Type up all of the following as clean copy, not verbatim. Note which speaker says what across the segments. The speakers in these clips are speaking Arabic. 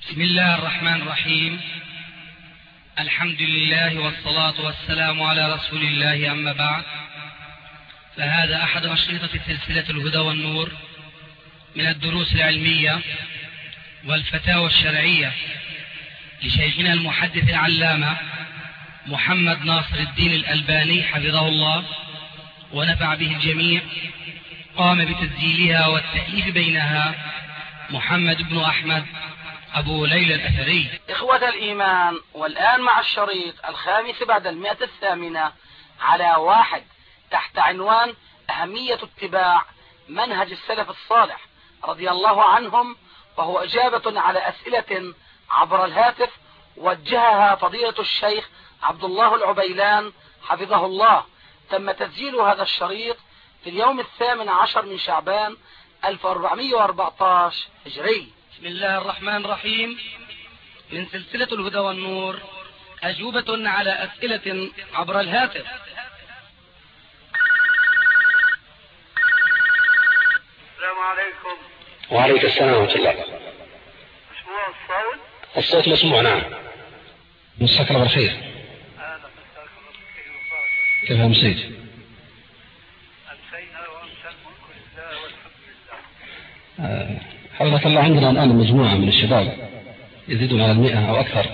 Speaker 1: بسم الله الرحمن الرحيم. الحمد لله والصلاة والسلام على رسول الله، أما بعد، فهذا أحد أشرطة سلسلة الهدى والنور من الدروس العلمية والفتاوى الشرعية لشيخنا المحدث العلامة محمد ناصر الدين الألباني حفظه الله ونفع به الجميع. قام بتسجيلها والتأليف بينها محمد بن أحمد أبو ليلى الأثري.
Speaker 2: إخوة الإيمان، والآن مع الشريط الخامس بعد 108 على 1 تحت عنوان أهمية اتباع منهج السلف الصالح رضي الله عنهم، وهو إجابة على أسئلة عبر الهاتف وجهها فضيلة الشيخ عبد الله العبيلان حفظه الله. تم تسجيل هذا الشريط في اليوم 18 من شعبان 1414 هجري.
Speaker 1: بسم الله الرحمن الرحيم. من سلسلة الهدى والنور، أجوبة على أسئلة عبر الهاتف.
Speaker 3: السلام عليكم.
Speaker 4: وعليكم السلام ورحمة الله.
Speaker 3: مسموع الصوت؟
Speaker 4: الصوت مسموع، نعم. مساك الله بالخير.
Speaker 3: أهلا، مساك الله بالخير وبركاته.
Speaker 4: كيف أمسيت؟
Speaker 3: أمسينا وأمسى الملك لله والحمد لله.
Speaker 4: حفظك الله، عندنا الآن مجموعة من الشباب يزيدون على 100 أو أكثر،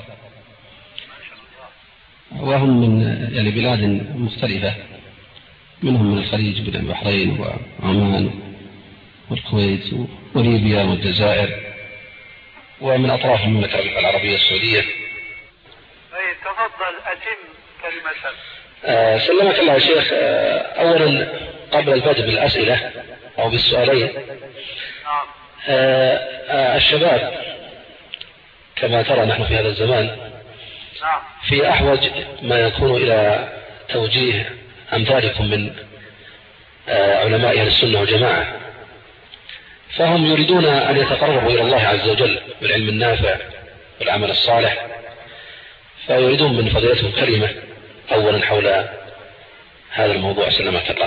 Speaker 4: وهم من بلاد مختلفة، منهم من الخليج، من البحرين وعمان والكويت وليبيا والجزائر، ومن أطراف المملكة العربية السعودية.
Speaker 3: أي تفضل، أتم كلمة.
Speaker 4: سلمك الله يا شيخ. أولا، قبل البدء بالأسئلة أو بالسؤالين،
Speaker 3: نعم.
Speaker 4: الشباب كما ترى نحن في هذا الزمان
Speaker 3: نعم.
Speaker 4: في أحوج ما يكون إلى توجيه أمثالكم من علماء أهل السنة والجماعة، فهم يريدون أن يتقربوا إلى الله عز وجل بالعلم النافع والعمل الصالح، فيريدون من فضيلتهم كلمة أولا حول هذا الموضوع. سلمك الله.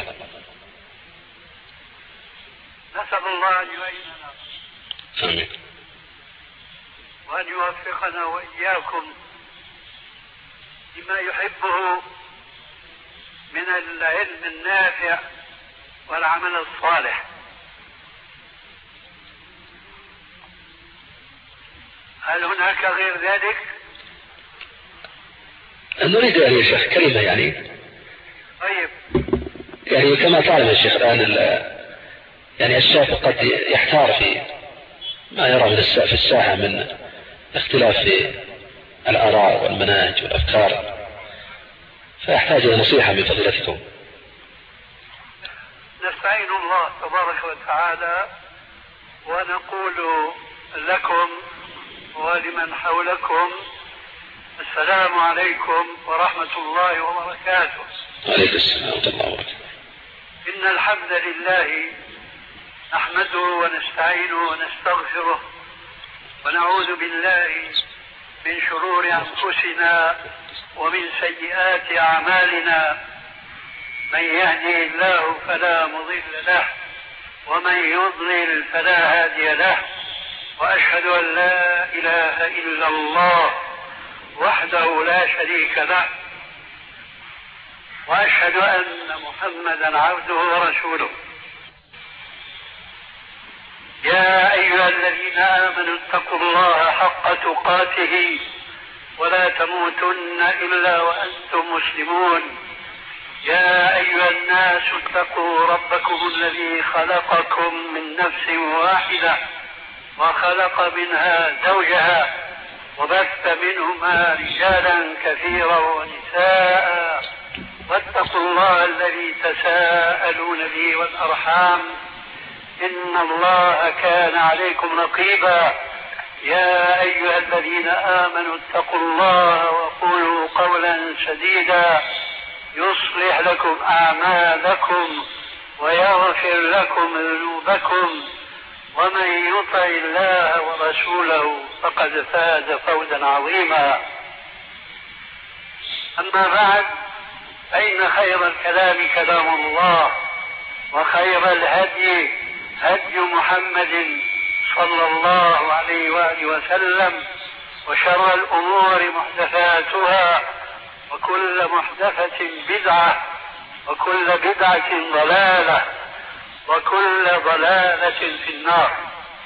Speaker 3: نسأل الله أن يعيننا
Speaker 4: آمين،
Speaker 3: وأن يوفقنا وإياكم لما يحبه من العلم النافع والعمل الصالح. هل هناك غير ذلك؟
Speaker 4: نريد يا شيخ كلمة
Speaker 3: طيب.
Speaker 4: كما تعلم يا شيخ الآن الشاب قد يحتار في ما يرى في الساحة من اختلاف في الآراء والمناهج والأفكار، فيحتاج إلى نصيحة من فضيلتكم.
Speaker 3: نستعين الله تبارك وتعالى ونقول لكم ولمن حولكم السلام عليكم ورحمة الله وبركاته.
Speaker 4: وعليكم السلام ورحمة الله وبركاته.
Speaker 3: إن الحمد لله نحمده ونستعينه ونستغفره ونعوذ بالله من شرور أنفسنا ومن سيئات أعمالنا. من يهدي الله فلا مضل له ومن يضلل فلا هادي له، وأشهد أن لا إله إلا الله وحده لا شريك له، وأشهد أن محمدا عبده ورسوله. يا أيها الذين آمنوا اتقوا الله حق تقاته ولا تموتن إلا وأنتم مسلمون. يا أيها الناس اتقوا ربكم الذي خلقكم من نفس واحدة وخلق منها زوجها وبث منهما رجالا كثيرا ونساء، واتقوا الله الذي تساءلون به والأرحام إن الله كان عليكم رقيبا. يا أيها الذين آمنوا اتقوا الله وقولوا قولا سديدا يصلح لكم أعمالكم ويغفر لكم ذنوبكم، ومن يطع الله ورسوله فقد فاز فوزا عظيما. أما بعد، فإن خير الكلام كلام الله، وخير الهدي هدي محمد صلى الله عليه وآله وسلم، وشر الأمور محدثاتها وكل محدثة بدعة وكل بدعة ضلالة وكل ضلالة في النار.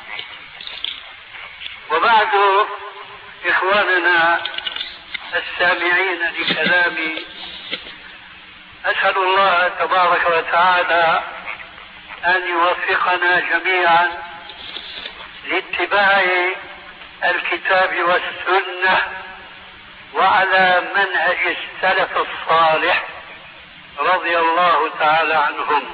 Speaker 3: وبعد، إخواننا السامعين لكلامي، أسأل الله تبارك وتعالى أن يوفقنا جميعا لاتباع الكتاب والسنة وعلى منهج السلف الصالح رضي الله تعالى عنهم.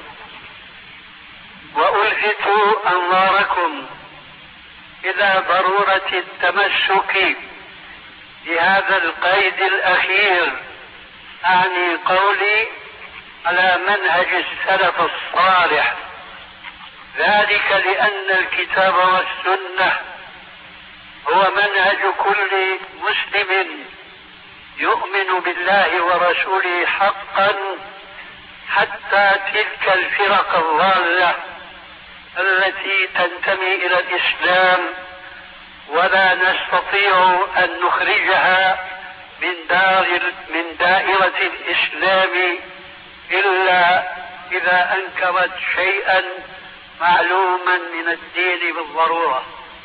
Speaker 3: وألفت أنظاركم إلى ضرورة التمسك بهذا القيد الأخير، أعني قولي على منهج السلف الصالح، ذلك لأن الكتاب والسنة هو منهج كل مسلم يؤمن بالله ورسوله حقا، حتى تلك الفرق الضالة التي تنتمي إلى الإسلام ولا نستطيع أن نخرجها من دائرة الإسلام إلا إذا أنكرت شيئا معلوما من الدين بالضرورة.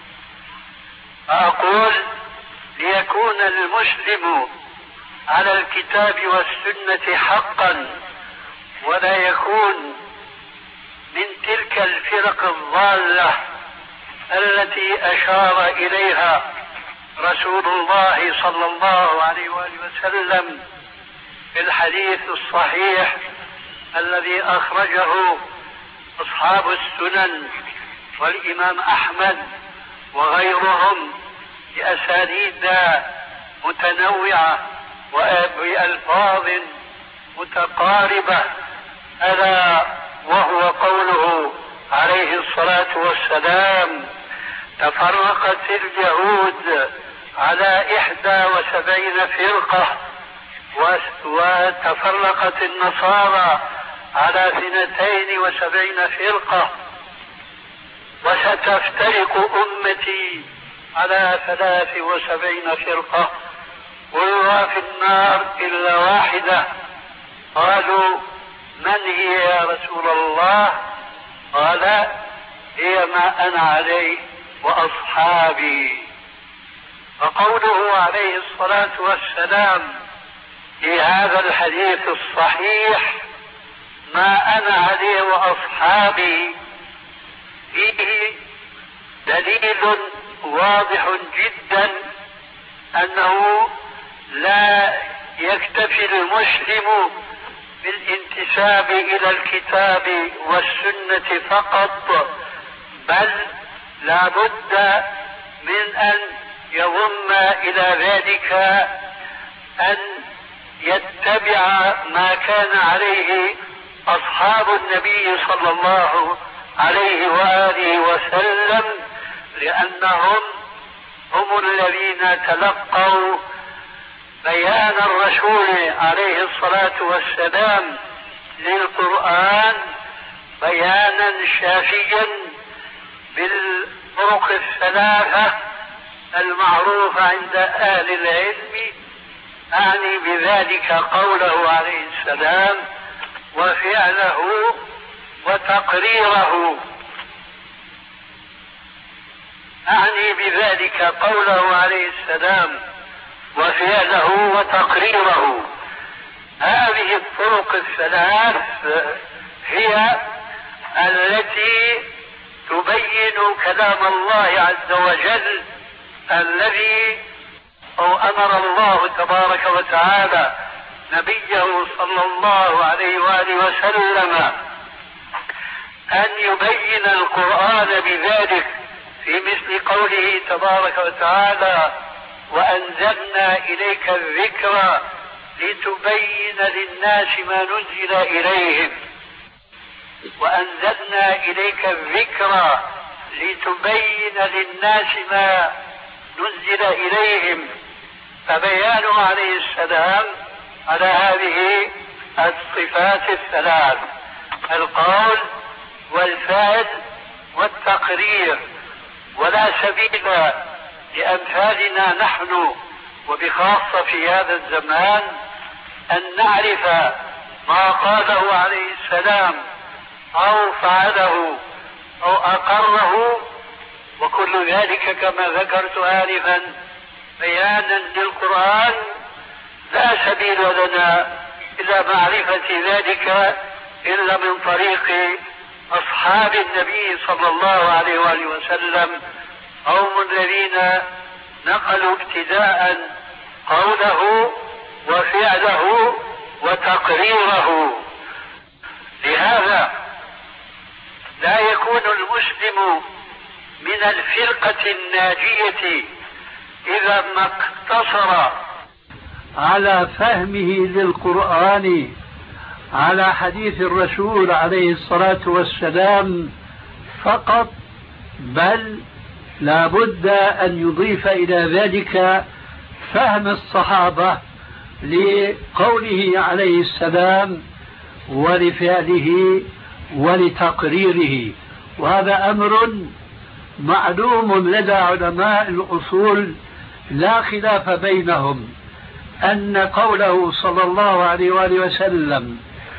Speaker 3: فأقول ليكون المسلم على الكتاب والسنة حقا ولا يكون من تلك الفرق الضالة التي أشار إليها رسول الله صلى الله عليه وآله وسلم في الحديث الصحيح الذي أخرجه أصحاب السنن والإمام أحمد وغيرهم بأسانيد متنوعة وبألفاظ متقاربة، ألا وهو قوله عليه الصلاة والسلام: تفرقت اليهود على 71 فرقة وتفرقت النصارى على 72 فرقة، وستفترق أمتي على 73 فرقة كلها في النار إلا واحدة. قالوا: من هي يا رسول الله؟ قال: هي ما أنا عليه وأصحابي. فقوله عليه الصلاة والسلام في هذا الحديث الصحيح ما أنا عليه وأصحابي فيه دليل واضح جدا أنه لا يكتفي المسلم بالانتساب إلى الكتاب والسنة فقط، بل لا بد من أن يضم إلى ذلك أن يتبع ما كان عليه أصحاب النبي صلى الله عليه وآله وسلم، لأنهم هم الذين تلقوا بيان الرسول عليه الصلاة والسلام للقرآن بيانا شافيا بالطرق الثلاثة المعروفة عند أهل العلم، أعني بذلك قوله عليه السلام وفعله وتقريره. أعني بذلك قوله عليه السلام وفعله وتقريره. هذه الطرق الثلاث هي التي تبين كلام الله عز وجل الذي أمر الله تبارك وتعالى نبيه صلى الله عليه وآله وسلم أن يبين القرآن بذلك، في مثل قوله تبارك وتعالى وأنزلنا إليك الذكر لتبين للناس ما نزل إليهم، وأنزلنا إليك الذكر لتبين للناس ما نزل إليهم. فبيانه عليه السلام على هذه الصفات الثلاث: القول والفعل والتقرير. ولا سبيل لأمثالنا نحن وبخاصة في هذا الزمان أن نعرف ما قاله عليه السلام أو فعله أو أقره، وكل ذلك كما ذكرت آنفا بيانا للقرآن. لا سبيل لنا إلى معرفة ذلك إلا من طريق أصحاب النبي صلى الله عليه وآله وسلم، هم الذين نقلوا ابتداء قوله وفعله وتقريره. لهذا لا يكون المسلم من الفرقة الناجية إذا ما اقتصر
Speaker 5: على فهمه للقرآن على حديث الرسول عليه الصلاة والسلام فقط، بل لا بد أن يضيف إلى ذلك فهم الصحابة لقوله عليه السلام ولفعله ولتقريره. وهذا أمر معلوم لدى علماء الأصول لا خلاف بينهم، أن قوله صلى الله عليه وآله وسلم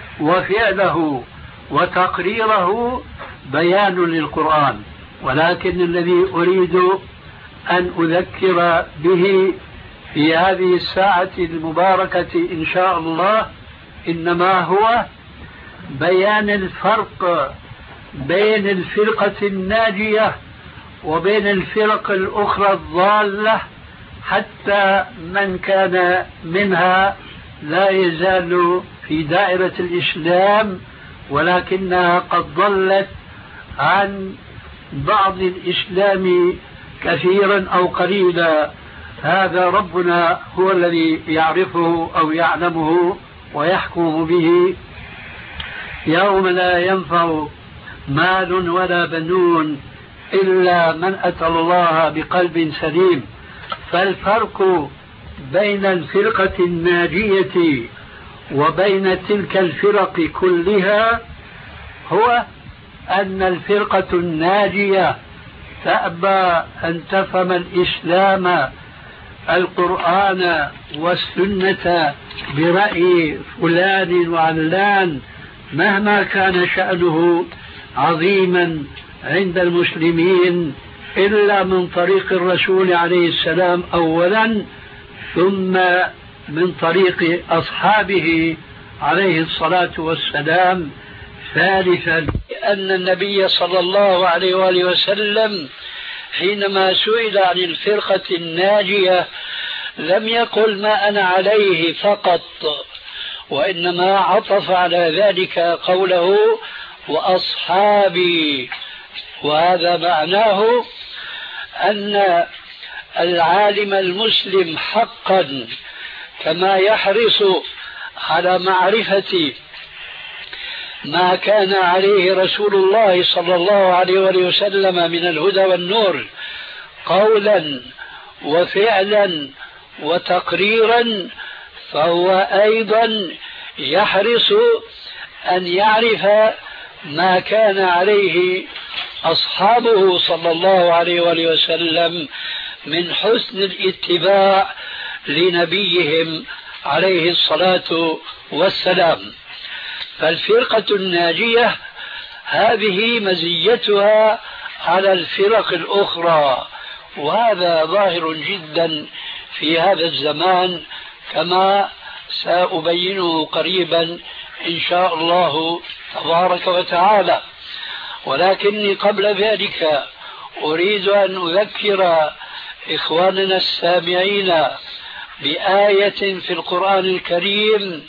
Speaker 5: وفعله وتقريره بيان للقرآن. ولكن الذي أريد أن أذكر به في هذه الساعة المباركة إن شاء الله إنما هو بيان الفرق بين الفرقة الناجية وبين الفرق الأخرى الضالة، حتى من كان منها لا يزال في دائرة الإسلام ولكنها قد ضلت عن بعض الإسلام كثيرا أو قليلا. هذا ربنا هو الذي يعرفه أو يعلمه ويحكم به يوم لا ينفع مال ولا بنون إلا من أتى الله بقلب سليم. فالفرق بين الفرقة الناجية وبين تلك الفرق كلها هو أن الفرقة الناجية تأبى أن تفهم الإسلام القرآن والسنة برأي فلان وعلان مهما كان شأنه عظيما عند المسلمين، إلا من طريق الرسول عليه السلام أولا، ثم من طريق أصحابه عليه الصلاة والسلام ثالثا. أن النبي صلى الله عليه وآله وسلم حينما سئل عن الفرقة الناجية لم يقل ما أنا عليه فقط، وإنما عطف على ذلك قوله وأصحابي. وهذا معناه أن العالم المسلم حقا كما يحرص على معرفة ما كان عليه رسول الله صلى الله عليه وسلم من الهدى والنور قولا وفعلا وتقريرا، فهو أيضا يحرص أن يعرف ما كان عليه أصحابه صلى الله عليه وسلم من حسن الاتباع لنبيهم عليه الصلاة والسلام. فالفرقة الناجية هذه مزيتها على الفرق الأخرى، وهذا ظاهر جدا في هذا الزمان كما سأبينه قريبا إن شاء الله تبارك وتعالى. ولكني قبل ذلك أريد أن أذكر إخواننا السامعين بآية في القرآن الكريم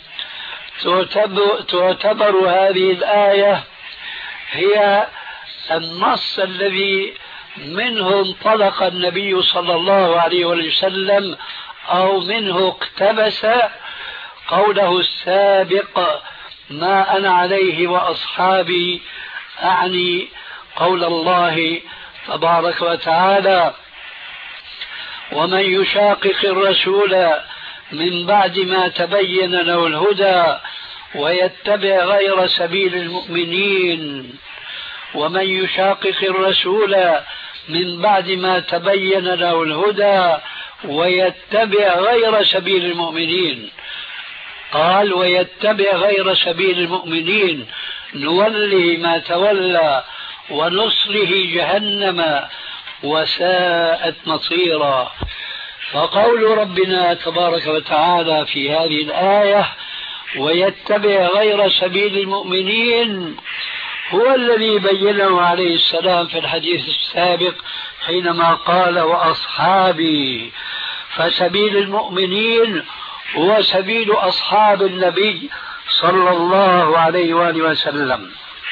Speaker 5: تعتبر هذه الآية هي النص الذي منه انطلق النبي صلى الله عليه وسلم أو منه اقتبس قوله السابق ما أنا عليه وأصحابي، أعني قول الله تبارك وتعالى ومن يشاقق الرسول من بعد ما تبين له الهدى ويتبع غير سبيل المؤمنين. ومن يشاقق الرسول من بعد ما تبين له الهدى ويتبع غير سبيل المؤمنين. قال ويتبع غير سبيل المؤمنين نوله ما تولى ونصله جهنم وساءت مصيرا. فقول ربنا تبارك وتعالى في هذه الآية ويتبع غير سبيل المؤمنين هو الذي بينه عليه السلام في الحديث السابق حينما قال وأصحابي، فسبيل المؤمنين هو سبيل أصحاب النبي صلى الله عليه وآله وسلم.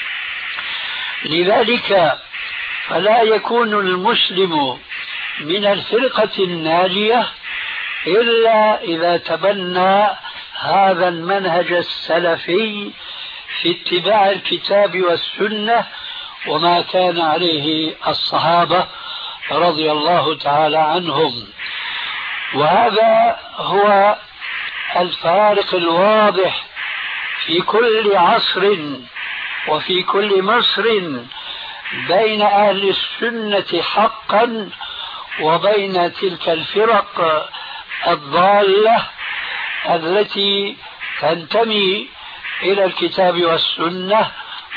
Speaker 5: لذلك فلا يكون المسلم من الفرقة الناجية إلا إذا تبنى هذا المنهج السلفي في اتباع الكتاب والسنة وما كان عليه الصحابة رضي الله تعالى عنهم. وهذا هو الفارق الواضح في كل عصر وفي كل مصر بين أهل السنة حقا وبين تلك الفرق الضالة التي تنتمي إلى الكتاب والسنة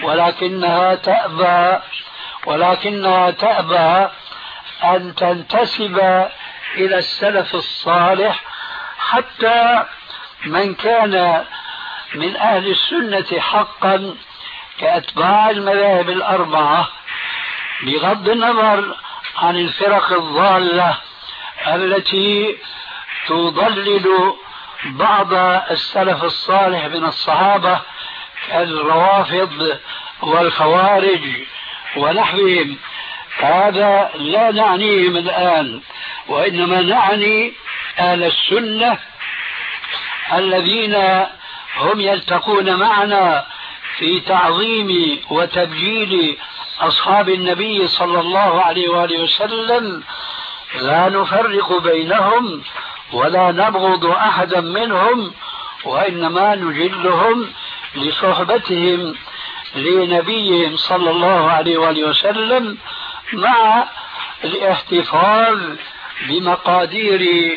Speaker 5: ولكنها تأبى أن تنتسب إلى السلف الصالح. حتى من كان من أهل السنة حقا كأتباع المذاهب الأربعة بغض النظر عن الفرق الضالة التي تضلل بعض السلف الصالح من الصحابة كالروافض والخوارج ونحوهم، هذا لا نعنيهم الآن، وإنما نعني أهل السنة الذين هم يلتقون معنا في تعظيم وتبجيل أصحاب النبي صلى الله عليه وآله وسلم، لا نفرق بينهم ولا نبغض أحدا منهم، وإنما نجلهم لصحبتهم لنبيهم صلى الله عليه وآله وسلم مع الاحتفاظ بمقادير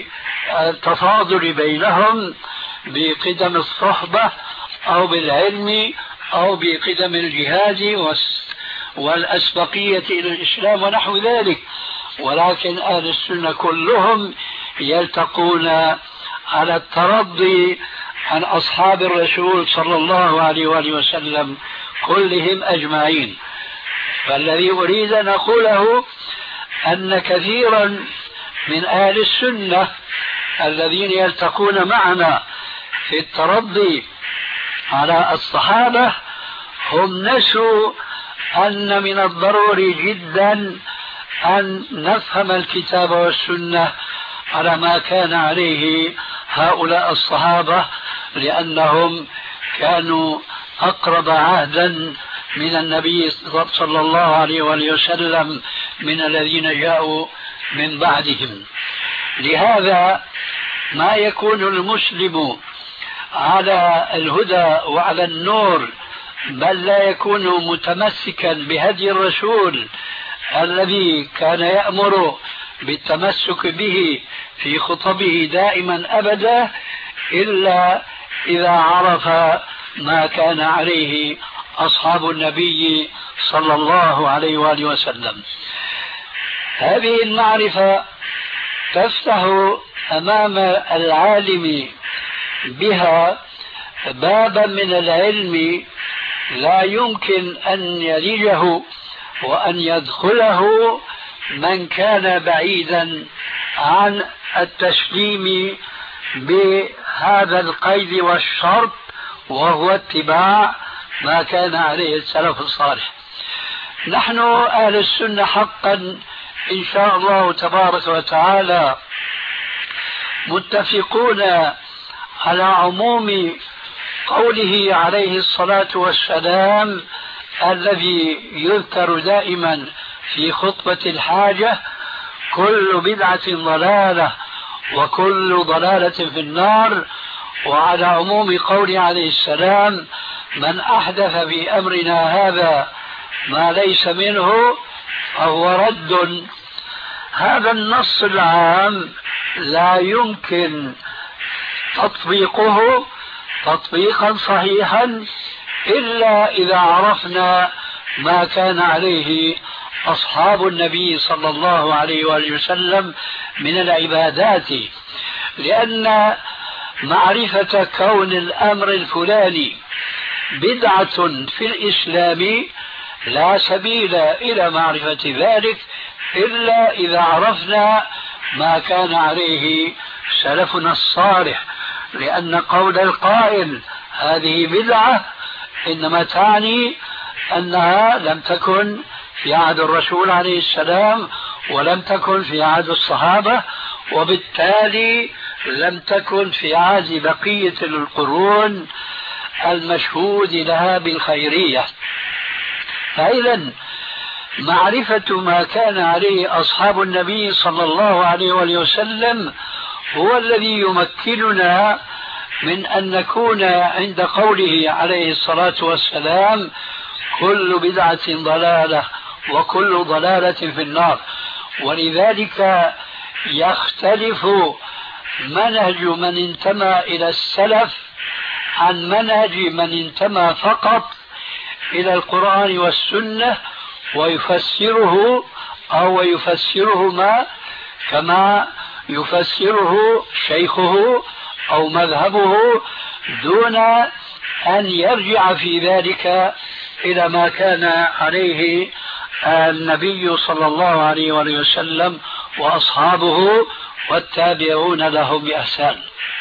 Speaker 5: التفاضل بينهم بقدم الصحبة أو بالعلم أو بقدم الجهاد والأسبقية إلى الإسلام ونحو ذلك. ولكن أهل السنة كلهم يلتقون على الترضي عن أصحاب الرسول صلى الله عليه وآله وسلم كلهم أجمعين. فالذي أريد أن أقوله أن كثيرا من أهل السنة الذين يلتقون معنا في الترضي على الصحابة هم نسوا أن من الضروري جدا أن نفهم الكتاب والسنة على ما كان عليه هؤلاء الصحابة، لأنهم كانوا أقرب عهدا من النبي صلى الله عليه وآله وسلم من الذين جاءوا من بعدهم. لهذا ما يكون المسلم على الهدى وعلى النور بل لا يكون متمسكا بهدي الرسول الذي كان يأمر بالتمسك به في خطبه دائما أبدا إلا إذا عرف ما كان عليه أصحاب النبي صلى الله عليه وآله وسلم. هذه المعرفة تفتح أمام العالم بها بابا من العلم لا يمكن أن يلجه وأن يدخله من كان بعيدا عن التسليم بهذا القيد والشرط، وهو اتباع ما كان عليه السلف الصالح. نحن أهل السنة حقا إن شاء الله تبارك وتعالى متفقون على عموم قوله عليه الصلاة والسلام الذي يذكر دائما في خطبة الحاجة: كل بدعة ضلالة وكل ضلالة في النار. وعلى عموم قوله عليه السلام: من أحدث في أمرنا هذا ما ليس منه فهو رد هذا النص العام لا يمكن تطبيقه تطبيقا صحيحا إلا إذا عرفنا ما كان عليه أصحاب النبي صلى الله عليه وآله وسلم من العبادات، لأن معرفة كون الأمر الفلاني بدعة في الإسلام لا سبيل إلى معرفة ذلك إلا إذا عرفنا ما كان عليه سلفنا الصالح، لأن قول القائل هذه بدعة إنما تعني أنها لم تكن في عهد الرسول عليه السلام ولم تكن في عهد الصحابة، وبالتالي لم تكن في عهد بقية القرون المشهود لها بالخيرية. فإذا معرفة ما كان عليه أصحاب النبي صلى الله عليه وسلم هو الذي يمكننا من أن نكون عند قوله عليه الصلاة والسلام كل بدعة ضلالة وكل ضلالة في النار. ولذلك يختلف منهج من انتمى إلى السلف عن منهج من انتمى فقط إلى القرآن والسنة ويفسره أو يفسرهما كما يفسره شيخه أو مذهبه دون أن يرجع في ذلك إلى ما كان عليه النبي صلى الله عليه وسلم وأصحابه والتابعون لهم بإحسان.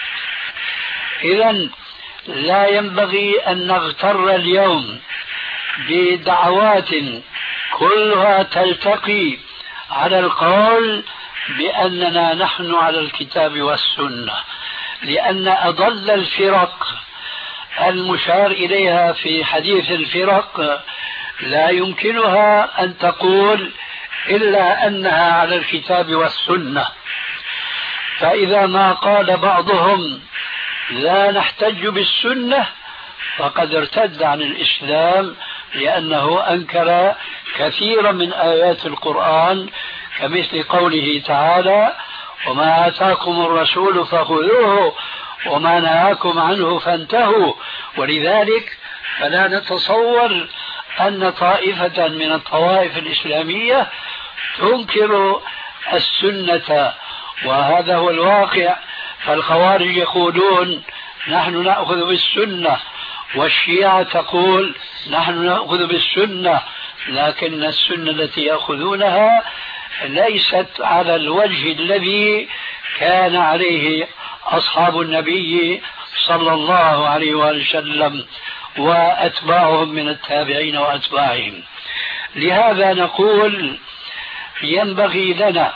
Speaker 5: إذن لا ينبغي أن نغتر اليوم بدعوات كلها تلتقي على القول بأننا نحن على الكتاب والسنة، لأن أضل الفرق المشار إليها في حديث الفرق لا يمكنها أن تقول إلا أنها على الكتاب والسنة. فإذا ما قال بعضهم لا نحتج بالسنة فقد ارتد عن الإسلام، لأنه أنكر كثيرا من آيات القرآن كمثل قوله تعالى وما آتاكم الرسول فخذوه وما نهاكم عنه فانتهوا. ولذلك فلا نتصور أن طائفة من الطوائف الإسلامية تنكر السنة، وهذا هو الواقع. فالخوارج يقولون نحن نأخذ بالسنة، والشيعة تقول نحن نأخذ بالسنة، لكن السنة التي يأخذونها ليست على الوجه الذي كان عليه أصحاب النبي صلى الله عليه وسلم وأتباعهم من التابعين وأتباعهم. لهذا نقول ينبغي لنا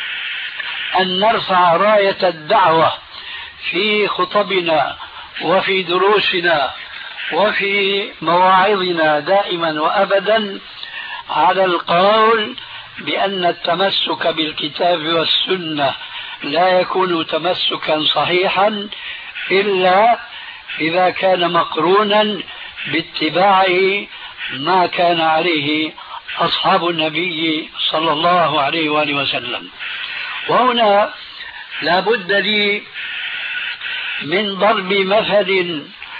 Speaker 5: أن نرفع راية الدعوة في خطبنا وفي دروسنا وفي مواعظنا دائما وأبدا على القول بأن التمسك بالكتاب والسنة لا يكون تمسكا صحيحا إلا إذا كان مقرونا باتباع ما كان عليه أصحاب النبي صلى الله عليه وآله وسلم. وهنا لا بد لي من ضرب مثل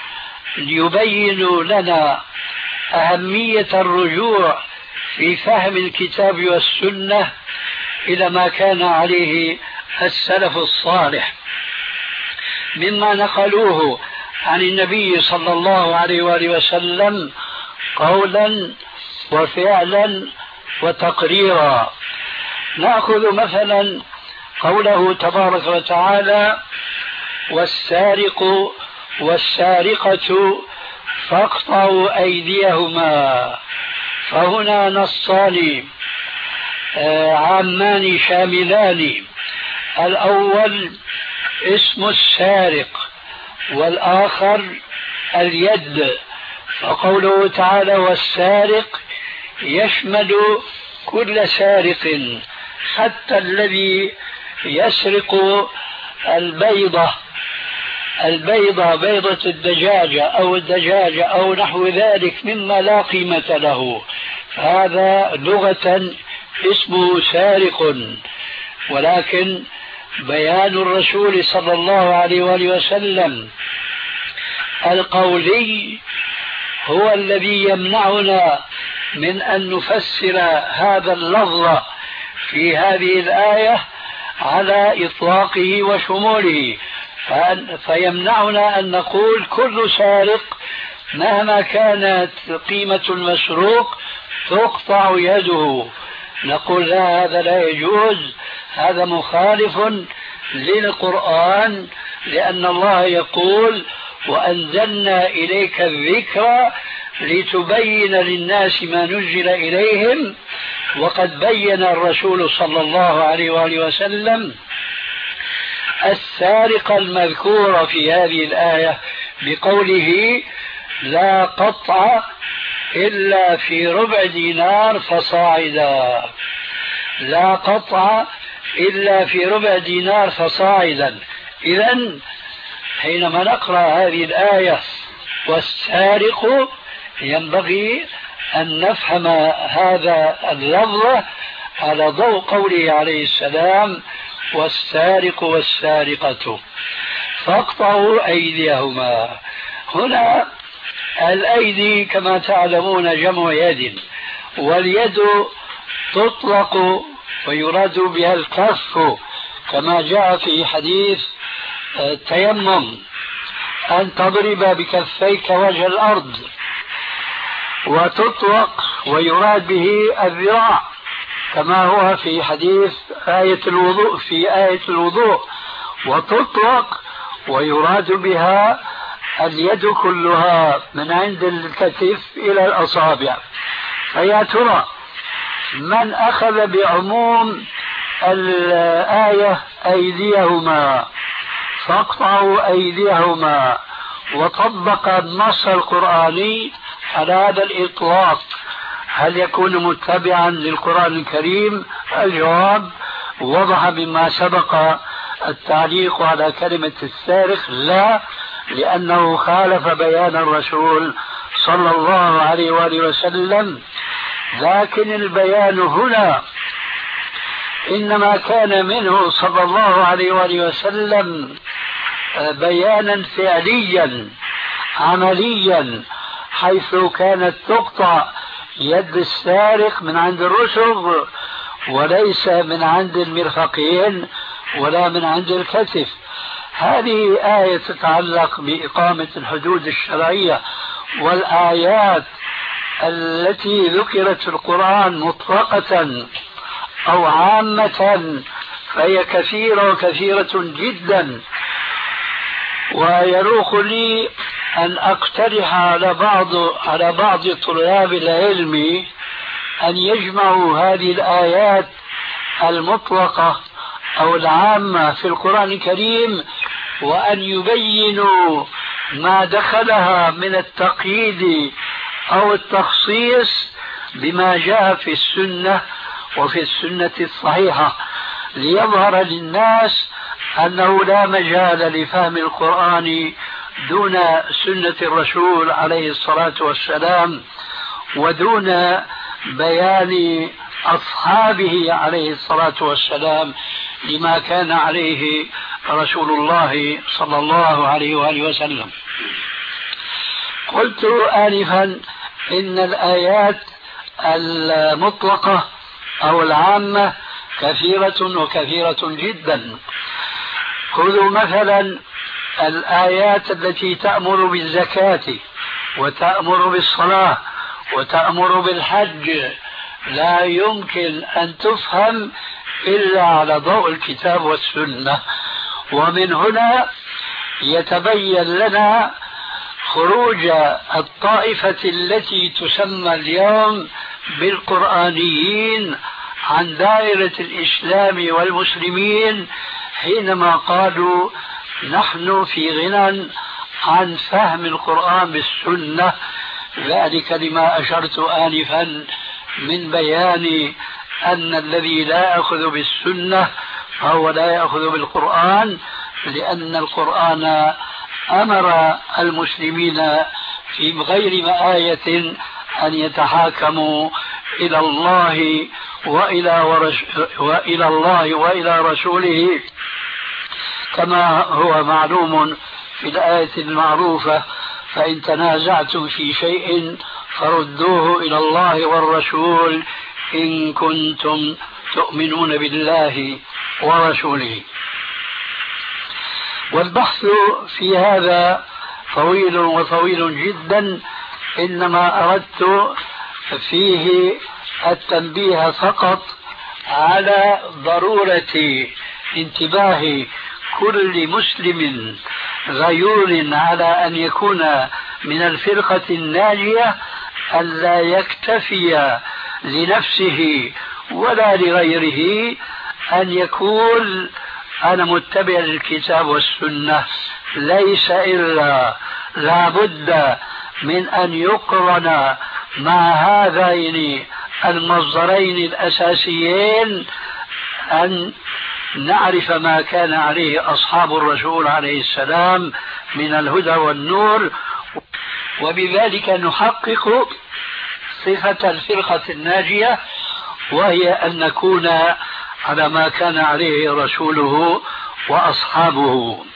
Speaker 5: يبين لنا أهمية الرجوع في فهم الكتاب والسنة إلى ما كان عليه السلف الصالح مما نقلوه عن النبي صلى الله عليه وآله وسلم قولا وفعلا وتقريرا. نأخذ مثلا قوله تبارك وتعالى والسارق والسارقة فاقطعوا أيديهما. فهنا نصان عامان شاملان، الأول اسم السارق والآخر اليد. فقوله تعالى والسارق يشمل كل سارق حتى الذي يسرق البيضة بيضة الدجاجة أو الدجاجة أو نحو ذلك مما لا قيمة له، فهذا لغة اسمه سارق. ولكن بيان الرسول صلى الله عليه وآله وسلم القولي هو الذي يمنعنا من أن نفسر هذا اللفظ في هذه الآية على إطلاقه وشموله، فيمنعنا أن نقول كل سارق مهما كانت قيمة المسروق تقطع يده. نقول لا، هذا لا يجوز، هذا مخالف للقرآن، لأن الله يقول وأنزلنا إليك الذكر لتبين للناس ما نزل إليهم. وقد بين الرسول صلى الله عليه وآله وسلم السارق المذكور في هذه الآية بقوله لا قطع إلا في ربع دينار فصاعدا، لا قطع إلا في ربع دينار فصاعدا. إذن حينما نقرأ هذه الآية والسارق ينبغي أن نفهم هذا اللفظ على ضوء قوله عليه السلام والسارق والسارقة فاقطعوا أيديهما. هنا الأيدي كما تعلمون جمع يد، واليد تطلق ويراد بها الكف كما جاء في حديث التيمم أن تضرب بكفيك وجه الأرض، وتطلق ويراد به الذراع كما هو في حديث آية الوضوء في آية الوضوء، وتطلق ويراد بها اليد كلها من عند الكتف إلى الأصابع. فيا ترى من أخذ بعموم الآية أيديهما فاقطعوا أيديهما وطبق النص القرآني على هذا الإطلاق، هل يكون متبعا للقرآن الكريم؟ الجواب وضح مما سبق التعليق على كلمة السارق لا، لأنه خالف بيان الرسول صلى الله عليه وآله وسلم. لكن البيان هنا إنما كان منه صلى الله عليه وآله وسلم بيانا فعليا عمليا، حيث كانت تقطع يد السارق من عند الرسغ وليس من عند المرفقين ولا من عند الكتف. هذه آية تتعلق بإقامة الحدود الشرعية، والآيات التي ذكرت في القرآن مطلقة أو عامة فهي كثيرة وكثيرة جدا. ويروق لي أن أقترح على بعض طلاب العلم أن يجمعوا هذه الآيات المطلقة أو العامة في القرآن الكريم وأن يبينوا ما دخلها من التقييد أو التخصيص بما جاء في السنة وفي السنة الصحيحة، ليظهر للناس أنه لا مجال لفهم القرآن دون سنة الرسول عليه الصلاة والسلام ودون بيان أصحابه عليه الصلاة والسلام لما كان عليه رسول الله صلى الله عليه وآله وسلم. قلت آنفا إن الآيات المطلقة أو العامة كثيرة وكثيرة جدا. خذوا مثلا الآيات التي تأمر بالزكاة وتأمر بالصلاة وتأمر بالحج، لا يمكن أن تفهم إلا على ضوء الكتاب والسنة. ومن هنا يتبين لنا خروج الطائفة التي تسمى اليوم بالقرآنيين عن دائرة الإسلام والمسلمين حينما قالوا نحن في غنى عن فهم القرآن بالسنة، ذلك لما أشرت آنفا من بيان أن الذي لا يأخذ بالسنة فهو لا يأخذ بالقرآن، لأن القرآن أمر المسلمين في غير آية أن يتحاكموا إلى الله وإلى الله وإلى رسوله، كما هو معلوم في الآية المعروفة: فإن تنازعتم في شيء فردوه إلى الله والرسول إن كنتم تؤمنون بالله ورسوله. والبحث في هذا طويل جدا، إنما أردت فيه التنبيه فقط على ضرورة انتباه كل مسلم غيور على أن يكون من الفرقة الناجية، ألا يكتفي لنفسه ولا لغيره أن يقول أنا متبع للكتاب والسنة، ليس إلا لا بد من أن يقرن مع هذين المصدرين الأساسيين أن نعرف ما كان عليه أصحاب الرسول عليه السلام من الهدى والنور، وبذلك نحقق صفة الفرقة الناجية، وهي أن نكون على ما كان عليه رسوله وأصحابه.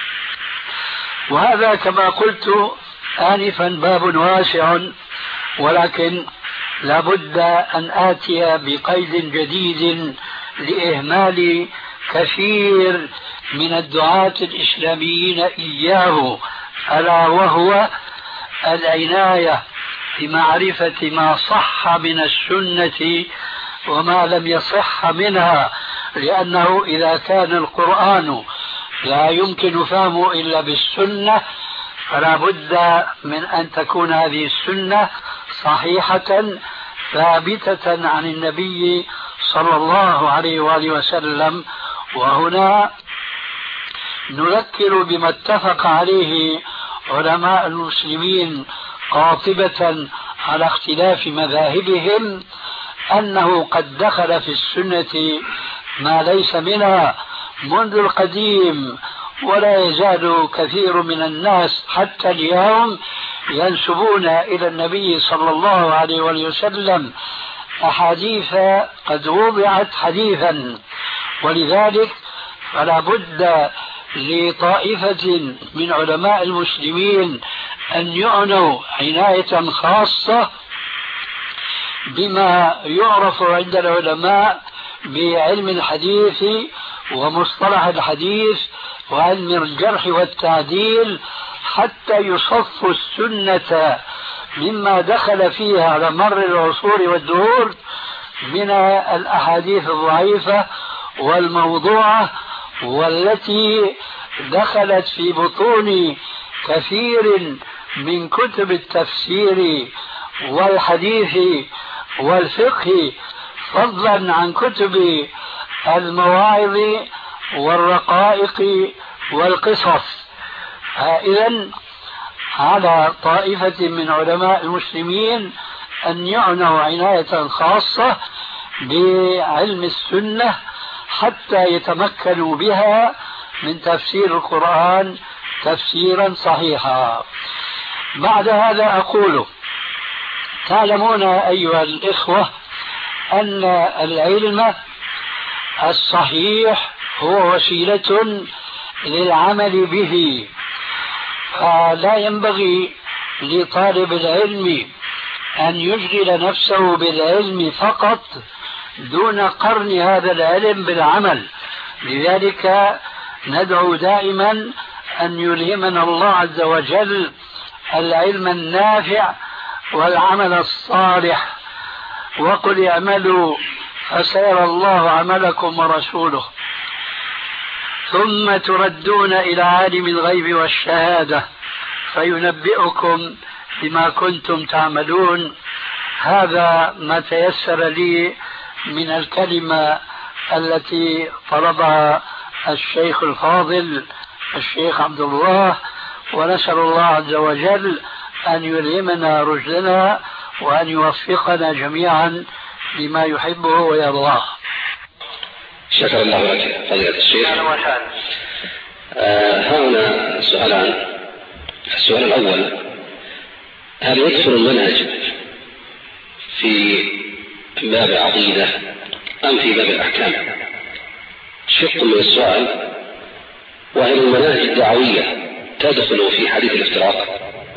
Speaker 5: وهذا كما قلت آنفا باب واسع، ولكن لابد أن آتي بقيد جديد لإهمال كثير من الدعاة الإسلاميين إياه، ألا وهو العناية بمعرفة ما صح من السنة وما لم يصح منها، لأنه إذا كان القرآن لا يمكن فهمه إلا بالسنة، فلا بد من أن تكون هذه السنة صحيحة ثابتة عن النبي صلى الله عليه وآله وسلم. وهنا نذكر بما اتفق عليه علماء المسلمين قاطبة على اختلاف مذاهبهم، أنه قد دخل في السنة ما ليس منها منذ القديم، ولا يزال كثير من الناس حتى اليوم ينسبون إلى النبي صلى الله عليه وسلم أحاديث قد وضعت حديثا. ولذلك فلا بد لطائفة من علماء المسلمين أن يعنوا عناية خاصة بما يعرف عند العلماء بعلم الحديث ومصطلح الحديث وعلم الجرح والتعديل، حتى يصفوا السنة مما دخل فيها على مر العصور والدهور من الأحاديث الضعيفة والموضوعة، والتي دخلت في بطون كثير من كتب التفسير والحديث والفقه، فضلا عن كتب المواعظ والرقائق والقصص. إذن على طائفة من علماء المسلمين أن يعنوا عناية خاصة بعلم السنة حتى يتمكنوا بها من تفسير القرآن تفسيرا صحيحا. بعد هذا أقول: تعلمون أيها الإخوة أن العلم الصحيح هو وسيلة للعمل به، فلا ينبغي لطالب العلم أن يشغل نفسه بالعلم فقط دون قرن هذا العلم بالعمل. لذلك ندعو دائما أن يلهمنا الله عز وجل العلم النافع والعمل الصالح، وقل اعملوا فسيرى الله عملكم ورسوله ثم تردون إلى عالم الغيب والشهادة فينبئكم بما كنتم تعملون. هذا ما تيسر لي من الكلمة التي طلبها الشيخ الفاضل الشيخ عبد الله، ونسأل الله عز وجل أن يلهمنا رشدنا وأن يوفقنا جميعا لما يحبه ويرضاه.
Speaker 4: شكرا الله لك فضيلة الشيخ. هنا سؤالان. السؤال الأول: هل يدخل المنهج في باب عقيدة أم في باب الأحكام؟ شق من السؤال: وهل المناهج الدعوية تدخل في حديث الافتراق؟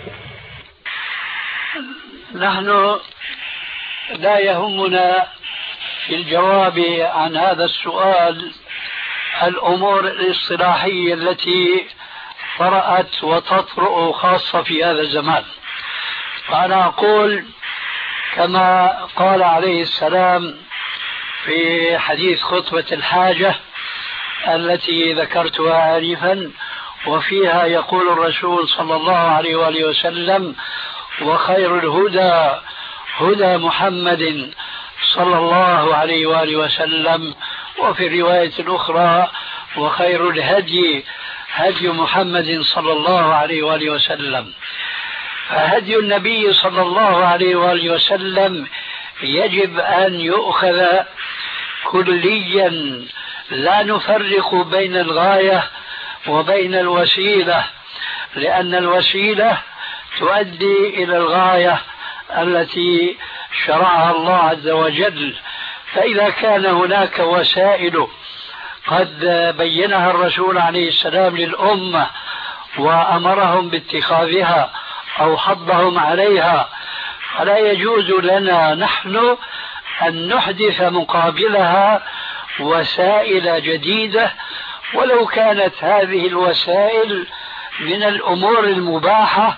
Speaker 5: نحن لا يهمنا في الجواب عن هذا السؤال الأمور الاصطلاحية التي طرأت وتطرأ خاصة في هذا الزمان. فأنا أقول كما قال عليه السلام في حديث خطبة الحاجة التي ذكرتها آنفا، وفيها يقول الرسول صلى الله عليه وآله وسلم: وخير الهدى هدى محمد صلى الله عليه وآله وسلم. وفي الرواية الأخرى: وخير الهدي هدي محمد صلى الله عليه وآله وسلم. فهدي النبي صلى الله عليه وآله وسلم يجب أن يؤخذ كليا، لا نفرق بين الغاية وبين الوسيلة، لأن الوسيلة تؤدي إلى الغاية التي شرعها الله عز وجل. فإذا كان هناك وسائل قد بينها الرسول عليه السلام للأمة وأمرهم باتخاذها أو حضهم عليها، فلا يجوز لنا نحن أن نحدث مقابلها وسائل جديدة، ولو كانت هذه الوسائل من الأمور المباحة،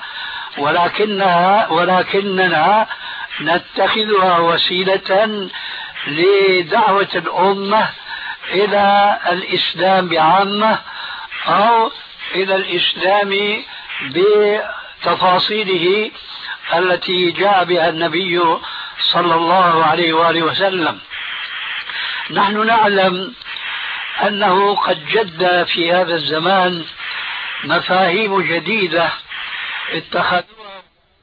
Speaker 5: ولكننا نتخذها وسيلة لدعوة الأمة إلى الإسلام بعامة أو إلى الإسلام بتفاصيله التي جاء بها النبي صلى الله عليه وآله وسلم. نحن نعلم أنه قد جد في هذا الزمان مفاهيم جديدة اتخذوها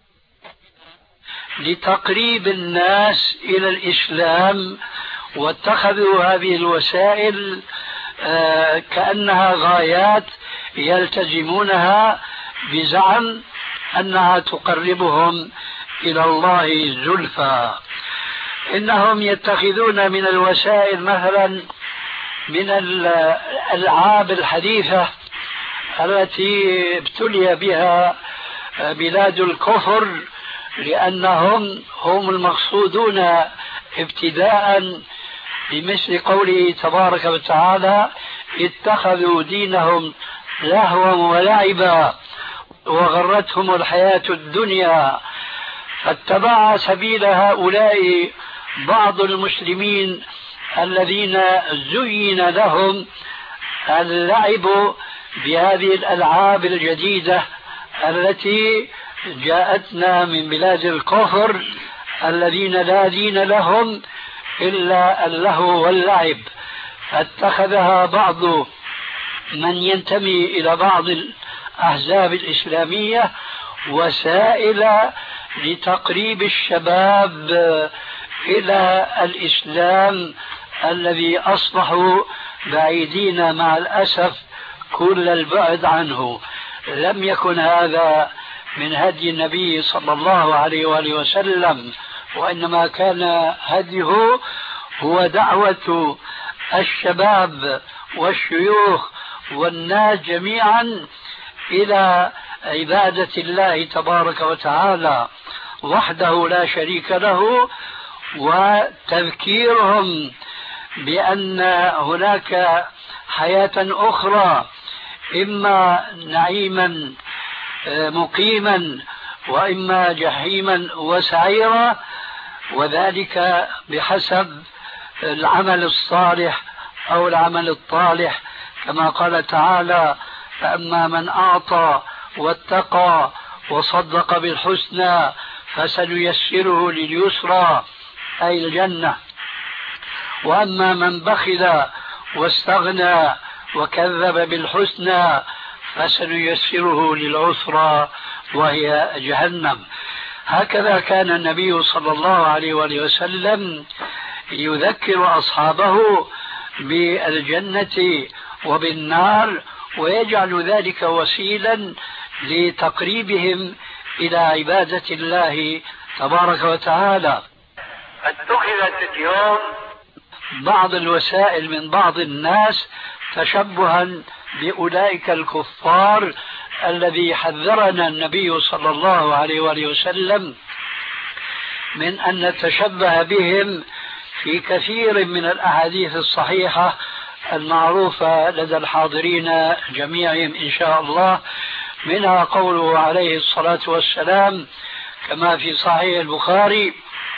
Speaker 5: لتقريب الناس إلى الإسلام، واتخذوا هذه الوسائل كأنها غايات يلتزمونها بزعم أنها تقربهم إلى الله زلفى. إنهم يتخذون من الوسائل مثلا من الألعاب الحديثة التي ابتلي بها بلاد الكفر، لأنهم هم المقصودون ابتداء، بمثل قوله تبارك وتعالى: اتخذوا دينهم لهوا ولعبا وغرتهم الحياة الدنيا. فاتبع سبيل هؤلاء بعض المسلمين الذين زين لهم اللعب بهذه الألعاب الجديدة التي جاءتنا من بلاد الكفر، الذين لا دين لهم إلا اللهو واللعب. فاتخذها بعض من ينتمي إلى بعض الأحزاب الإسلامية وسائل لتقريب الشباب إلى الإسلام الذي أصبحوا بعيدين مع الأسف كل البعد عنه. لم يكن هذا من هدي النبي صلى الله عليه وآله وسلم، وإنما كان هديه هو دعوة الشباب والشيوخ والناس جميعا إلى عبادة الله تبارك وتعالى وحده لا شريك له، وتذكيرهم بأن هناك حياة أخرى، إما نعيما مقيما وإما جحيما وسعيرا، وذلك بحسب العمل الصالح أو العمل الطالح، كما قال تعالى: فأما من أعطى واتقى وصدق بالحسنى فسنيسره لليسرى أي الجنة، وأما من بخل واستغنى وكذب بالحسنى فسنيسره للعسرى وهي جهنم. هكذا كان النبي صلى الله عليه وآله وسلم يذكر أصحابه بالجنة وبالنار، ويجعل ذلك وسيلا لتقريبهم إلى عبادة الله تبارك وتعالى.
Speaker 3: اتخذت اليوم
Speaker 5: بعض الوسائل من بعض الناس تشبها بأولئك الكفار الذي حذرنا النبي صلى الله عليه وآله وسلم من أن نتشبه بهم في كثير من الأحاديث الصحيحة المعروفة لدى الحاضرين جميعهم إن شاء الله، منها قوله عليه الصلاة والسلام كما في صحيح البخاري: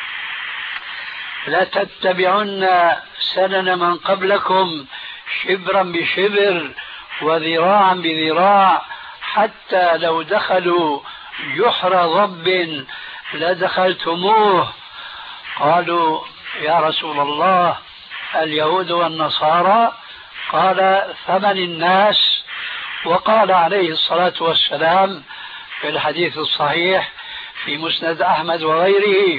Speaker 5: لتتبعن سنن من قبلكم شبرا بشبر وذراعا بذراع حتى لو دخلوا جحر ضب لدخلتموه. قالوا: يا رسول الله اليهود والنصارى؟ قال: ثمن الناس. وقال عليه الصلاة والسلام في الحديث الصحيح في مسند أحمد وغيره: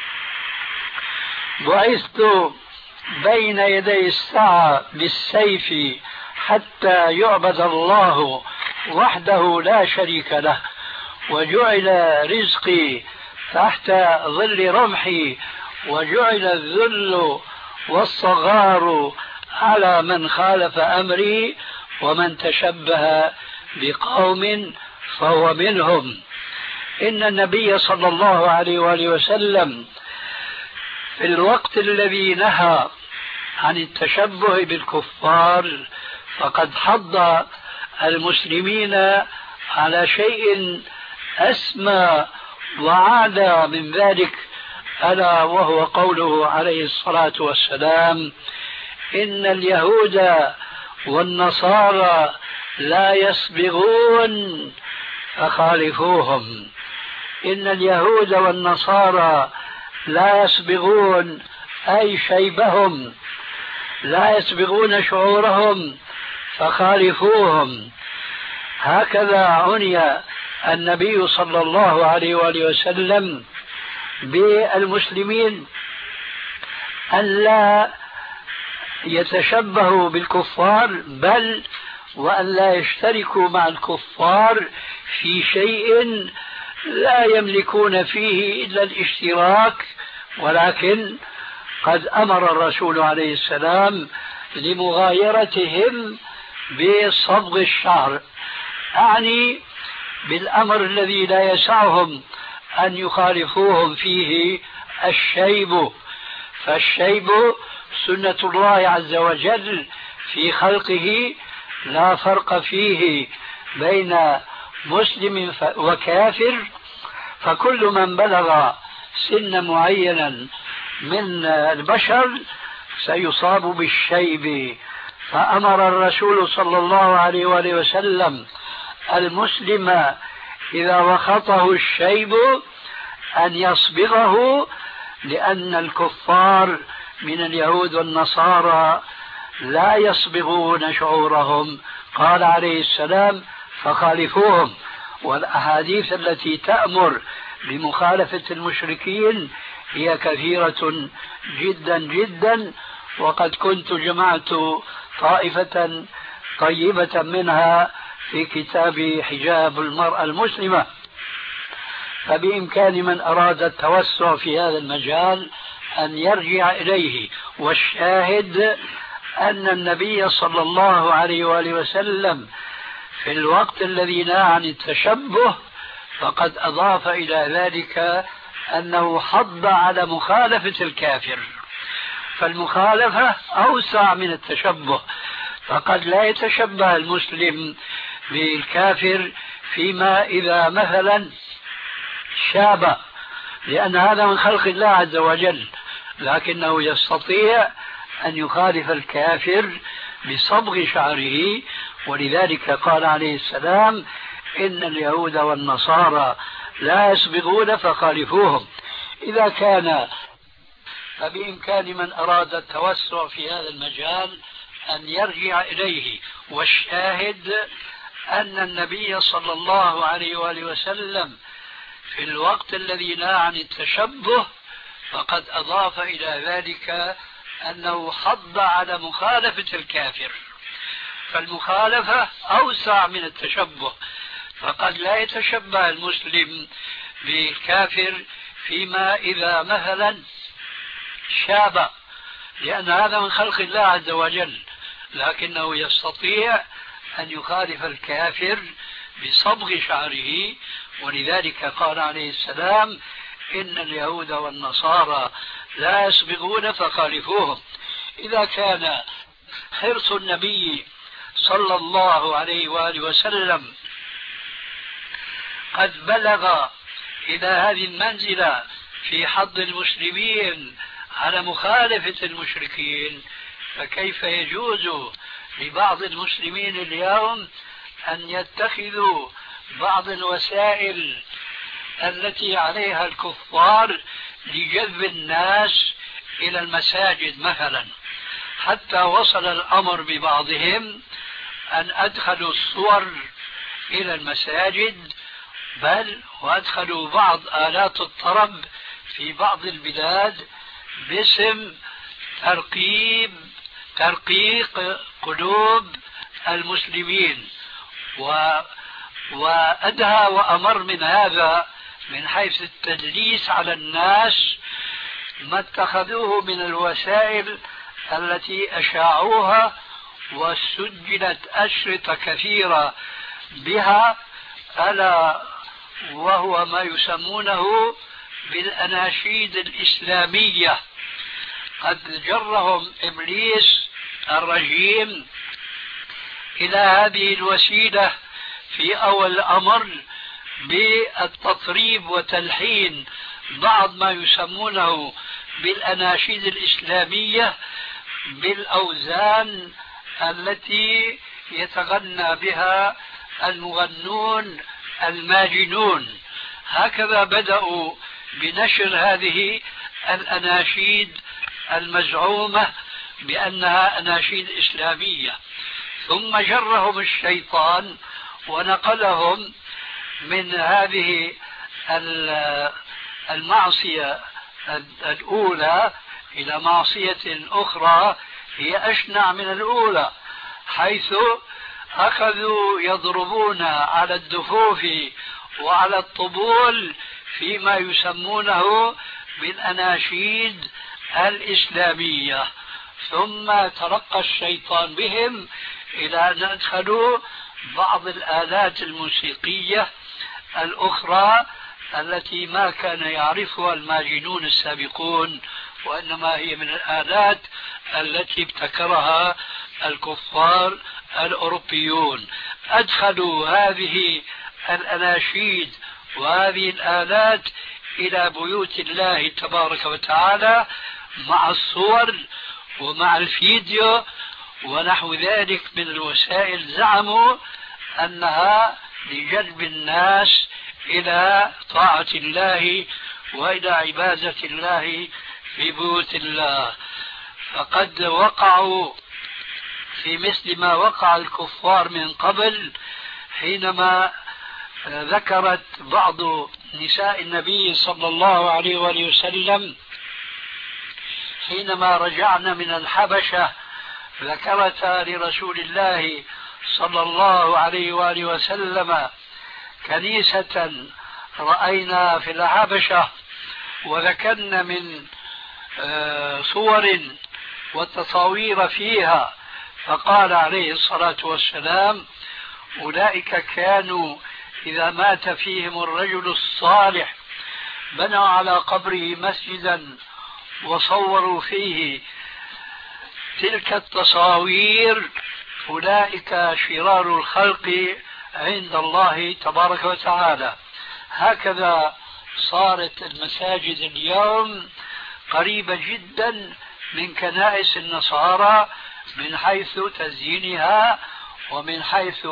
Speaker 5: بعثت بين يدي الساعة بالسيف حتى يعبد الله وحده لا شريك له، وجعل رزقي تحت ظل رمحي، وجعل الذل والصغار على من خالف أمري، ومن تشبه بقوم فهو منهم. إن النبي صلى الله عليه وآله وسلم في الوقت الذي نهى عن التشبه بالكفار فقد حض المسلمين على شيء أسمى وأعلى من ذلك، ألا وهو قوله عليه الصلاة والسلام: إن اليهود والنصارى لا يسبغون فخالفوهم. إن اليهود والنصارى لا يسبغون أي شيبهم، لا يسبغون شعورهم فخالفوهم. هكذا عني النبي صلى الله عليه وآله وسلم بالمسلمين أن لا يتشبهوا بالكفار، بل وأن لا يشتركوا مع الكفار في شيء لا يملكون فيه إلا الاشتراك، ولكن قد أمر الرسول عليه السلام لمغايرتهم بصبغ الشعر، أعني بالأمر الذي لا يسعهم أن يخالفوهم فيه الشيب. فالشيب سنة الله عز وجل في خلقه، لا فرق فيه بين مسلم وكافر، فكل من بلغ سنا معينا من البشر سيصاب بالشيب. فأمر الرسول صلى الله عليه وآله وسلم المسلم إذا وخطه الشيب أن يصبغه، لأن الكفار من اليهود والنصارى لا يصبغون شعورهم. قال عليه السلام: فخالفوهم. والأحاديث التي تأمر بمخالفة المشركين هي كثيرة جدا جدا، وقد كنت جمعت طائفة طيبة منها في كتاب حجاب المرأة المسلمة، فبإمكان من أراد التوسع في هذا المجال أن يرجع إليه. والشاهد أن النبي صلى الله عليه وآله وسلم في الوقت الذي نهى عن التشبه فقد أضاف إلى ذلك أنه حض على مخالفة الكافر، فالمخالفة أوسع من التشبه، فقد لا يتشبه المسلم بالكافر فيما إذا مثلا شاب، لأن هذا من خلق الله عز وجل، لكنه يستطيع أن يخالف الكافر بصبغ شعره. ولذلك قال عليه السلام: إن اليهود والنصارى لا يسبغون فخالفوهم. إذا كان فبإمكان من أراد التوسع في هذا المجال أن يرجع إليه. والشاهد أن النبي صلى الله عليه وآله وسلم في الوقت الذي نهى عن التشبه فقد أضاف إلى ذلك أنه حض على مخالفة الكافر، فالمخالفة أوسع من التشبه، فقد لا يتشبه المسلم بالكافر فيما إذا مثلا شاب، لأن هذا من خلق الله عز وجل، لكنه يستطيع أن يخالف الكافر بصبغ شعره. ولذلك قال عليه السلام: إن اليهود والنصارى لا يصبغون فخالفوهم. إذا كان حرص النبي صلى الله عليه وآله وسلم قد بلغ إلى هذه المنزلة في حض المسلمين على مخالفة المشركين، فكيف يجوز لبعض المسلمين اليوم أن يتخذوا بعض الوسائل التي عليها الكفار لجذب الناس إلى المساجد مثلا، حتى وصل الأمر ببعضهم أن أدخلوا الصور إلى المساجد، بل وأدخلوا بعض آلات الطرب في بعض البلاد باسم ترقيق قلوب المسلمين. وأدهى وأمر من هذا من حيث التدليس على الناس ما اتخذوه من الوسائل التي أشاعوها وسجلت أشرطة كثيرة بها، ألا وهو ما يسمونه بالأناشيد الإسلامية. قد جرهم إبليس الرجيم إلى هذه الوسيلة في أول الأمر بالتطريب وتلحين بعض ما يسمونه بالأناشيد الإسلامية بالأوزان التي يتغنى بها المغنون الماجنون. هكذا بدأوا بنشر هذه الأناشيد المزعومة بأنها أناشيد إسلامية، ثم جرهم الشيطان ونقلهم من هذه المعصية الأولى إلى معصية أخرى هي أشنع من الأولى، حيث أخذوا يضربون على الدفوف وعلى الطبول فيما يسمونه بالأناشيد الإسلامية. ثم ترقى الشيطان بهم إلى أن أدخلوا بعض الآلات الموسيقية الأخرى التي ما كان يعرفها الماجنون السابقون، وإنما هي من الآلات التي ابتكرها الكفار الأوروبيون. أدخلوا هذه الأناشيد وهذه الآلات إلى بيوت الله تبارك وتعالى مع الصور ومع الفيديو ونحو ذلك من الوسائل، زعموا أنها لجلب الناس إلى طاعة الله وإلى عبادة الله في بيوت الله. فقد وقعوا في مثل ما وقع الكفار من قبل، حينما ذكرت بعض نساء النبي صلى الله عليه وآله وسلم حينما رجعنا من الحبشة ذكرتا لرسول الله صلى الله عليه وآله وسلم كنيسة رأينا في الحبشة، وذكرنا من صور وتصاوير فيها، فقال عليه الصلاة والسلام: أولئك كانوا إذا مات فيهم الرجل الصالح بنوا على قبره مسجدا وصوروا فيه تلك التصاوير، أولئك شرار الخلق عند الله تبارك وتعالى. هكذا صارت المساجد اليوم قريبة جدا من كنائس النصارى من حيث تزيينها ومن حيث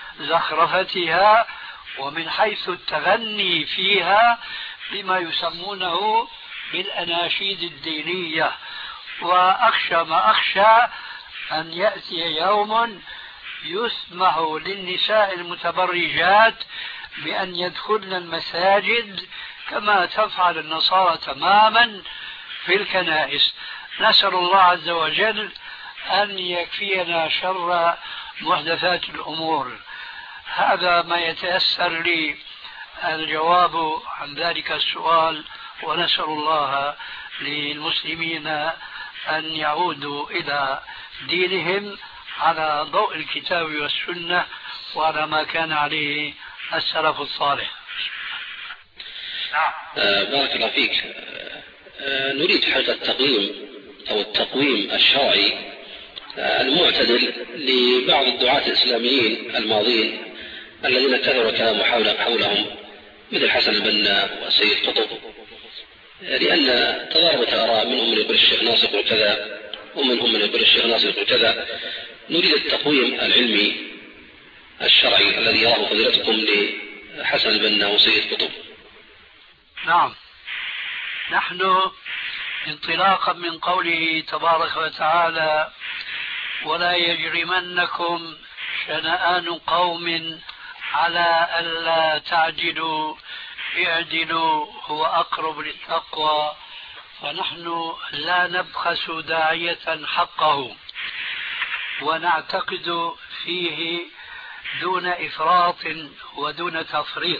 Speaker 5: زخرفتها ومن حيث التغني فيها بما يسمونه بالأناشيد الدينية. وأخشى ما أخشى أن يأتي يوم يسمح للنساء المتبرجات بأن يدخلن المساجد كما تفعل النصارى تماما في الكنائس. نسأل الله عز وجل أن يكفينا شر محدثات الأمور. هذا ما يتيسر لي الجواب عن ذلك السؤال، ونسأل الله للمسلمين أن يعودوا إلى دينهم على ضوء الكتاب والسنة وعلى ما كان عليه السلف الصالح.
Speaker 4: بارك الله فيك. نريد حقيقة التقييم أو التقويم الشرعي المعتدل لبعض الدعاة الإسلاميين الماضين الذين كثر الكلام حولهم مثل حسن البنا والسيد قطب، لأن تضاربت الآراء، منهم من يقول الشيخ ناصر يقول كذا ومنهم من يقول الشيخ ناصر يقول كذا. نريد التقويم العلمي الشرعي الذي يراه فضيلتكم لحسن البنا وسيد قطب.
Speaker 5: نعم، نحن انطلاقا من قوله تبارك وتعالى: ولا يجرمنكم شنآن قوم على ألا تعدلوا اعدلوا هو أقرب للتقوى، فنحن لا نبخس داعية حقه ونعتقد فيه دون إفراط ودون تفريط.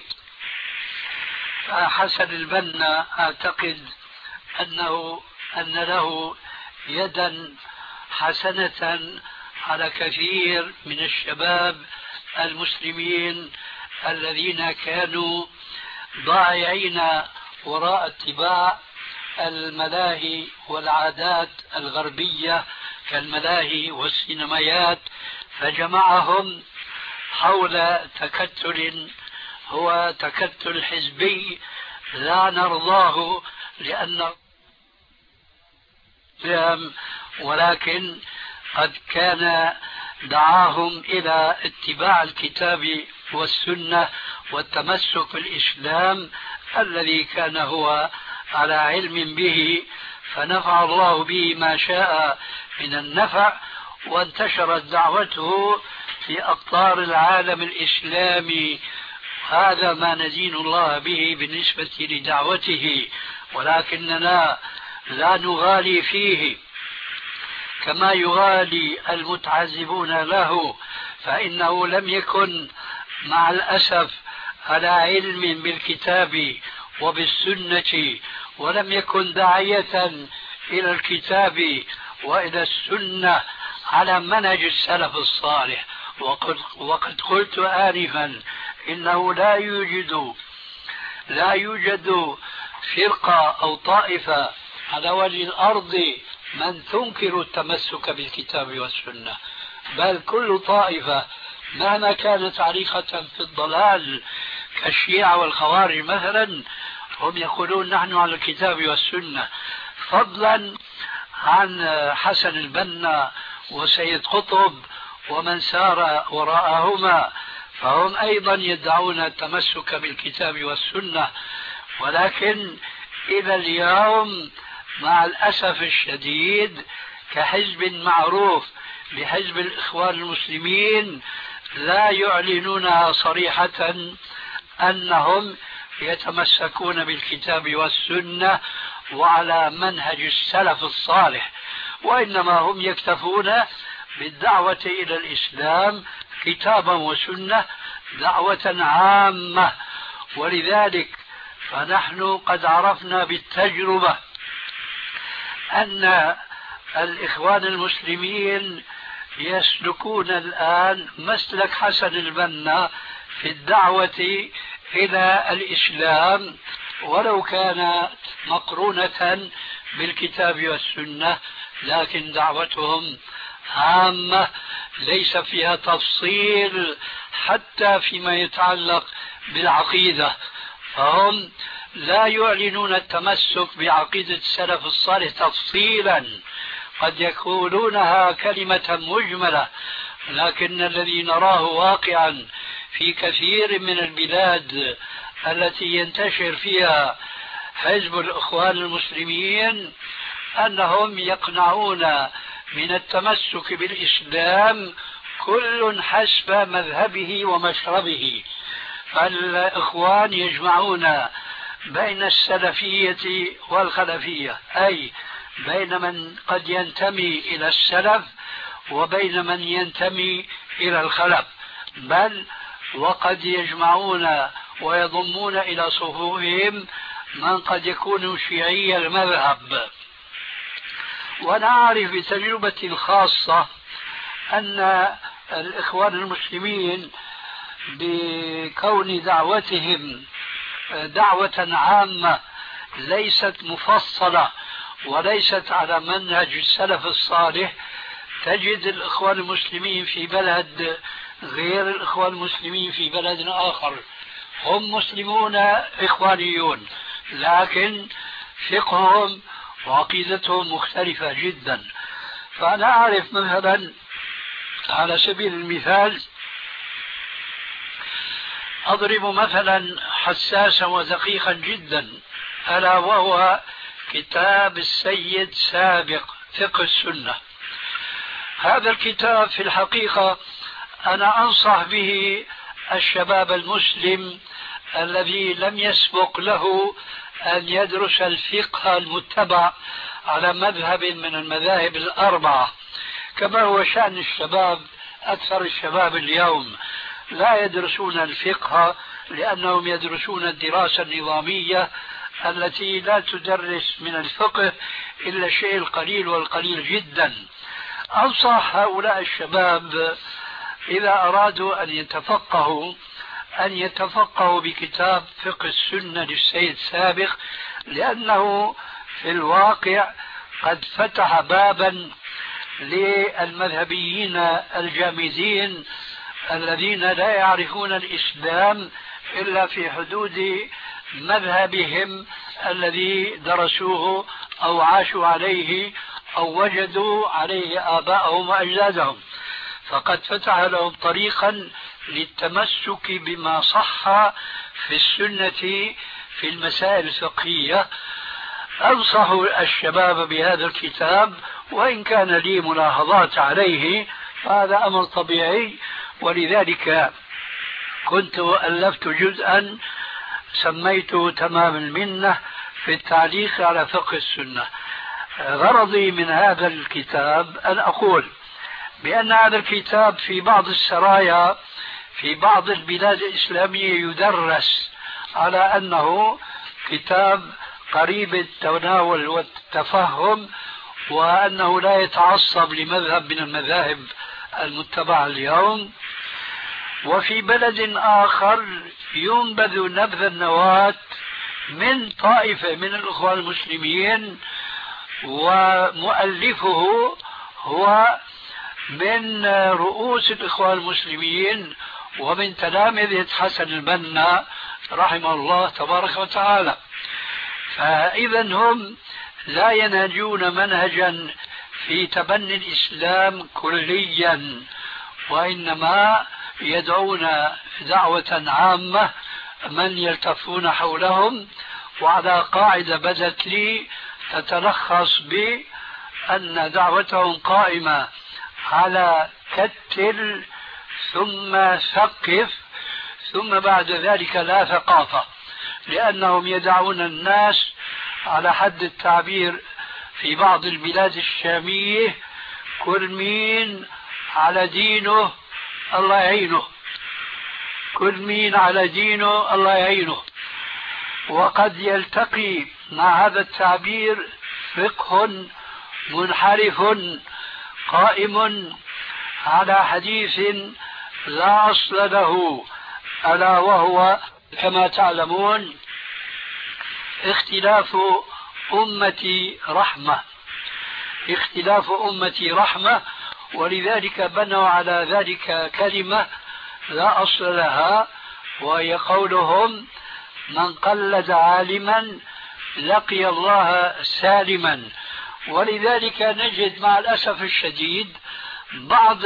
Speaker 5: فحسن البنا أعتقد أن له يدا حسنة على كثير من الشباب المسلمين الذين كانوا ضائعين وراء اتباع الملاهي والعادات الغربية كالملاهي والسينمايات، فجمعهم حول تكتل هو تكتل حزبي لا نرضاه لأن ولكن قد كان دعاهم إلى اتباع الكتاب والسنة والتمسك بالإسلام الذي كان هو على علم به، فنفع الله به ما شاء من النفع، وانتشرت دعوته في أقطار العالم الإسلامي. هذا ما ندين الله به بالنسبة لدعوته، ولكننا لا نغالي فيه كما يغالي المتعذبون له، فإنه لم يكن مع الأسف على علم بالكتاب وبالسنة، ولم يكن داعية إلى الكتاب وإلى السنة على منهج السلف الصالح. وقد قلت آنفا إنه لا يوجد فرقة أو طائفة على وجه الأرض من تنكر التمسك بالكتاب والسنة، بل كل طائفة مهما كانت عريقة في الضلال كالشيعة والخوارج مثلا هم يقولون نحن على الكتاب والسنة، فضلا عن حسن البنا وسيد قطب ومن سار وراءهما، فهم أيضا يدعون التمسك بالكتاب والسنة. ولكن إلى اليوم مع الأسف الشديد كحزب معروف بحزب الإخوان المسلمين لا يعلنونها صريحة أنهم يتمسكون بالكتاب والسنة وعلى منهج السلف الصالح، وإنما هم يكتفون بالدعوة إلى الإسلام كتابا وسنة دعوة عامة. ولذلك فنحن قد عرفنا بالتجربة أن الإخوان المسلمين يسلكون الآن مسلك حسن البنا في الدعوة إلى الإسلام، ولو كانت مقرونة بالكتاب والسنة، لكن دعوتهم عامة ليس فيها تفصيل حتى فيما يتعلق بالعقيدة، فهم لا يعلنون التمسك بعقيدة السلف الصالح تفصيلا، قد يقولونها كلمة مجملة، لكن الذي نراه واقعا في كثير من البلاد التي ينتشر فيها حزب الإخوان المسلمين أنهم يقنعون من التمسك بالإسلام كل حسب مذهبه ومشربه. فالإخوان يجمعون بين السلفية والخلفية، أي بين من قد ينتمي إلى السلف وبين من ينتمي إلى الخلف، بل وقد يجمعون ويضمون إلى صفوفهم من قد يكون شيعي المذهب. وأنا أعرف بتجربتي الخاصة أن الإخوان المسلمين بكون دعوتهم دعوة عامة ليست مفصلة وليست على منهج السلف الصالح، تجد الإخوان المسلمين في بلد غير الإخوان المسلمين في بلد آخر، هم مسلمون إخوانيون لكن فقههم وعقيدتهم مختلفة جدا. فأنا أعرف مثلا على سبيل المثال أضرب مثلا حساسا ودقيقا جدا، ألا وهو كتاب السيد سابق فقه السنة. هذا الكتاب في الحقيقة أنا أنصح به الشباب المسلم الذي لم يسبق له أن يدرس الفقه المتبع على مذهب من المذاهب الأربعة، كما هو شأن الشباب. أكثر الشباب اليوم لا يدرسون الفقه لأنهم يدرسون الدراسة النظامية التي لا تدرس من الفقه إلا الشيء القليل والقليل جدا. أنصح هؤلاء الشباب إذا أرادوا أن يتفقهوا بكتاب فقه السنة للسيد سابق، لأنه في الواقع قد فتح بابا للمذهبيين الجامدين الذين لا يعرفون الإسلام إلا في حدود مذهبهم الذي درسوه أو عاشوا عليه أو وجدوا عليه آباءهم وأجدادهم، فقد فتح لهم طريقا للتمسك بما صح في السنة في المسائل الفقهية. أنصح الشباب بهذا الكتاب، وإن كان لي ملاحظات عليه فهذا أمر طبيعي، ولذلك كنت ألفت جزءا سميته تمام المنة في التعليق على فقه السنة. غرضي من هذا الكتاب أن أقول بأن هذا الكتاب في بعض السرايا في بعض البلاد الإسلامية يدرس على أنه كتاب قريب التناول والتفهم، وأنه لا يتعصب لمذهب من المذاهب المتبعة اليوم. وفي بلد آخر ينبذ نبذ النواة من طائفة من الإخوان المسلمين، ومؤلفه هو من رؤوس الإخوان المسلمين ومن تلامذة حسن البنا رحمه الله تبارك وتعالى. فإذا هم لا ينهجون منهجا في تبني الإسلام كليا، وإنما يدعون دعوة عامة من يلتفون حولهم، وعلى قاعدة بدت لي تتلخص بأن دعوتهم قائمة على كتل ثم ثقف ثم بعد ذلك لا ثقافة، لأنهم يدعون الناس على حد التعبير في بعض البلاد الشامية كل مين على دينه الله يعينه، كل مين على دينه الله يعينه. وقد يلتقي مع هذا التعبير فقه منحرف قائم على حديث لا أصل له، ألا وهو كما تعلمون اختلاف أمتي رحمة، اختلاف أمتي رحمة، ولذلك بنوا على ذلك كلمة لا أصل لها، وهي قولهم من قلد عالما لقي الله سالما. ولذلك نجد مع الأسف الشديد بعض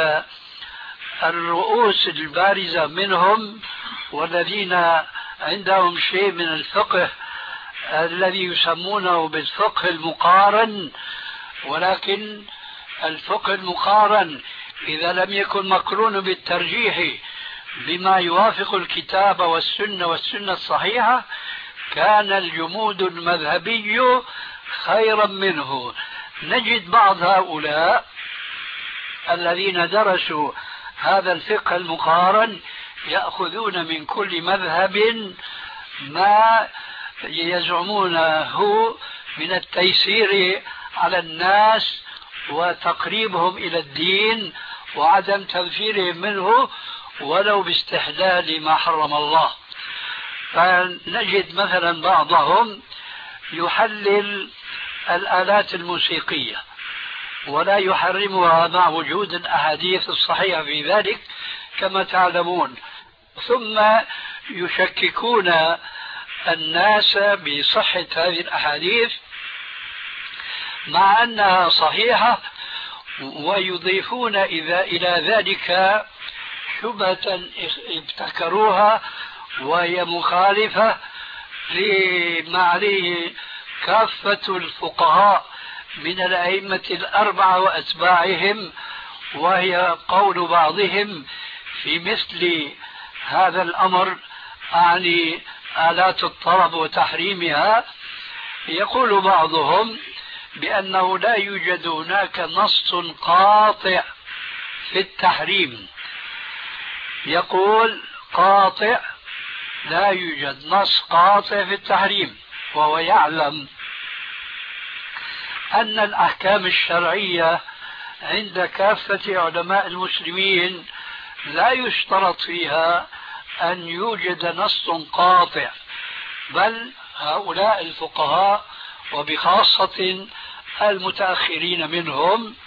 Speaker 5: الرؤوس البارزة منهم والذين عندهم شيء من الفقه الذي يسمونه بالفقه المقارن، ولكن الفقه المقارن إذا لم يكن مقرون بالترجيح بما يوافق الكتاب والسنة والسنة الصحيحة كان الجمود المذهبي خيرا منه. نجد بعض هؤلاء الذين درسوا هذا الفقه المقارن يأخذون من كل مذهب ما يزعمونه من التيسير على الناس وتقريبهم إلى الدين وعدم تنفيرهم منه ولو باستحلال ما حرم الله. فنجد مثلا بعضهم يحلل الآلات الموسيقية ولا يحرمها مع وجود الأحاديث الصحيحة في ذلك كما تعلمون، ثم يشككون الناس بصحة هذه الأحاديث مع أنها صحيحة، ويضيفون إلى ذلك شبهة ابتكروها وهي مخالفة لما عليه كافة الفقهاء من الأئمة الأربعة وأتباعهم، وهي قول بعضهم في مثل هذا الأمر، يعني آلات الطرب وتحريمها. يقول بعضهم بأنه لا يوجد هناك نص قاطع في التحريم، يقول قاطع، لا يوجد نص قاطع في التحريم، وهو يعلم أن الأحكام الشرعية عند كافة علماء المسلمين لا يشترط فيها أن يوجد نص قاطع، بل هؤلاء الفقهاء وبخاصة المتأخرين منهم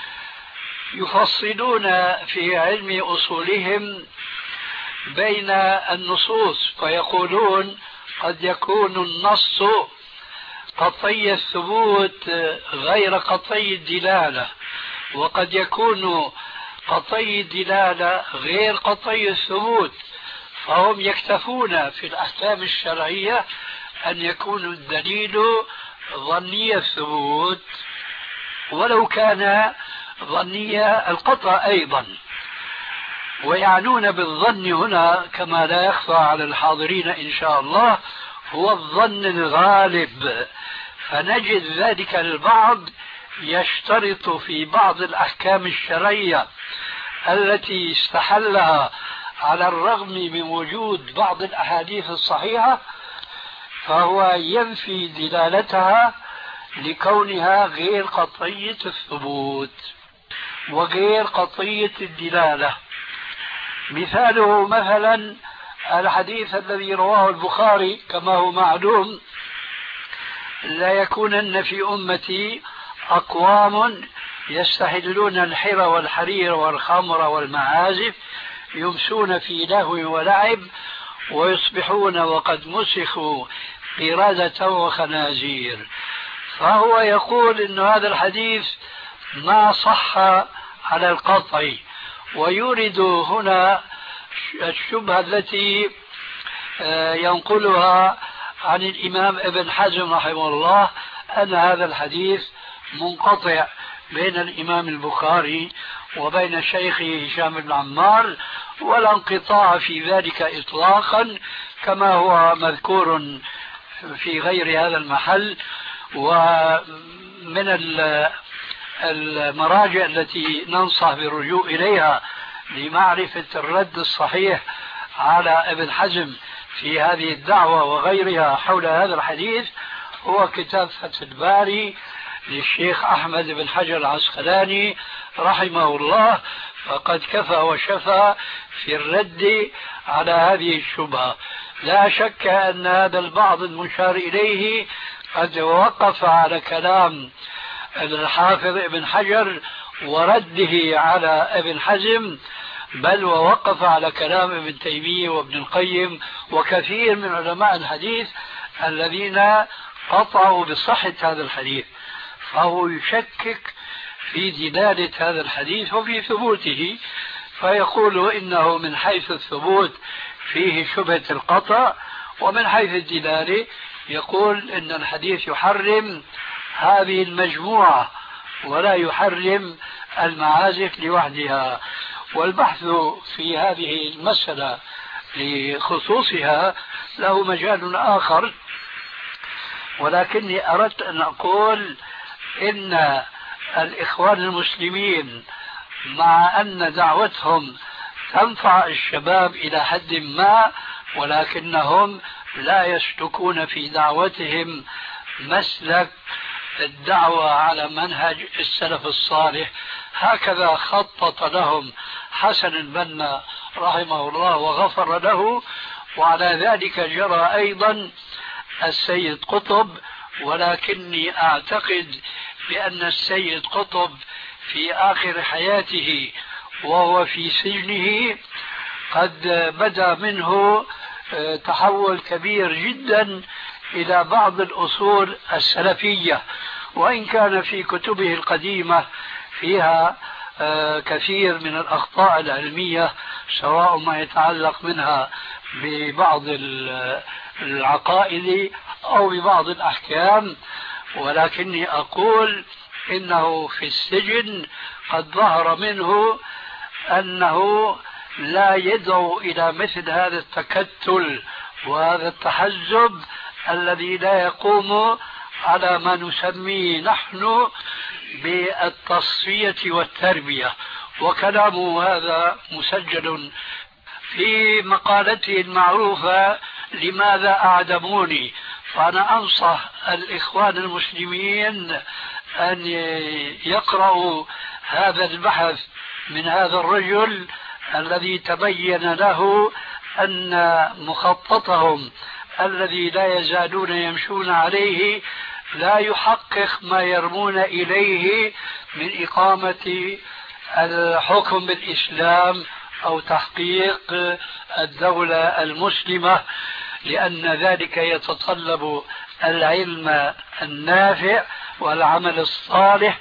Speaker 5: يفصلون في علم أصولهم بين النصوص، فيقولون قد يكون النص قطعي الثبوت غير قطعي الدلالة، وقد يكون قطعي الدلالة غير قطعي الثبوت، فهم يكتفون في الأحكام الشرعية أن يكون الدليل ظني الثبوت ولو كان ظني القطع أيضا. ويعنون بالظن هنا كما لا يخفى على الحاضرين إن شاء الله هو الظن الغالب، فنجد ذلك البعض يشترط في بعض الأحكام الشرعية التي استحلها على الرغم من وجود بعض الأحاديث الصحيحة، فهو ينفي دلالتها لكونها غير قطعية الثبوت وغير قطعية الدلالة. مثاله مثلا الحديث الذي رواه البخاري كما هو معلوم: لا يكونن في أمتي أقوام يستحلون الحر والحرير والخمر والمعازف يمسون في لهو ولعب ويصبحون وقد مسخوا قردة وخنازير. فهو يقول إن هذا الحديث ما صح على القطع، ويورد هنا الشبهة التي ينقلها عن الإمام ابن حزم رحمه الله أن هذا الحديث منقطع بين الإمام البخاري وبين شيخه هشام بن عمار، ولا انقطاع في ذلك إطلاقا كما هو مذكور في غير هذا المحل. ومن المراجع التي ننصح بالرجوع إليها لمعرفة الرد الصحيح على ابن حزم في هذه الدعوة وغيرها حول هذا الحديث هو كتاب فتح الباري للشيخ أحمد بن حجر العسقلاني رحمه الله، فقد كفى وشفى في الرد على هذه الشبهة. لا شك أن هذا البعض المشار إليه قد وقف على كلام الحافظ ابن حجر ورده على ابن حزم، بل ووقف على كلام ابن تيمية وابن القيم وكثير من علماء الحديث الذين قطعوا بصحة هذا الحديث، فهو يشكك في دلالة هذا الحديث وفي ثبوته، فيقول إنه من حيث الثبوت فيه شبهة القطع، ومن حيث الدلالة يقول إن الحديث يحرم هذه المجموعة ولا يحرم المعازف لوحدها. والبحث في هذه المسألة لخصوصها له مجال آخر، ولكني أردت أن أقول إن الإخوان المسلمين مع أن دعوتهم تنفع الشباب إلى حد ما، ولكنهم لا يسلكون في دعوتهم مسلك الدعوة على منهج السلف الصالح. هكذا خطط لهم حسن البنا رحمه الله وغفر له، وعلى ذلك جرى أيضا السيد قطب. ولكني أعتقد بأن السيد قطب في آخر حياته وهو في سجنه قد بدا منه تحول كبير جدا إلى بعض الأصول السلفية، وإن كان في كتبه القديمة فيها كثير من الأخطاء العلمية، سواء ما يتعلق منها ببعض العقائد أو ببعض الأحكام. ولكني أقول إنه في السجن قد ظهر منه أنه لا يدعو إلى مثل هذا التكتل وهذا التحزب الذي لا يقوم على ما نسميه نحن بالتصفية والتربية. وكلامه هذا مسجل في مقالته المعروفة لماذا أعدموني. فأنا أنصح الإخوان المسلمين أن يقرأوا هذا البحث من هذا الرجل الذي تبين له أن مخططهم الذي لا يزالون يمشون عليه لا يحقق ما يرمون إليه من إقامة الحكم بالإسلام أو تحقيق الدولة المسلمة، لأن ذلك يتطلب العلم النافع والعمل الصالح،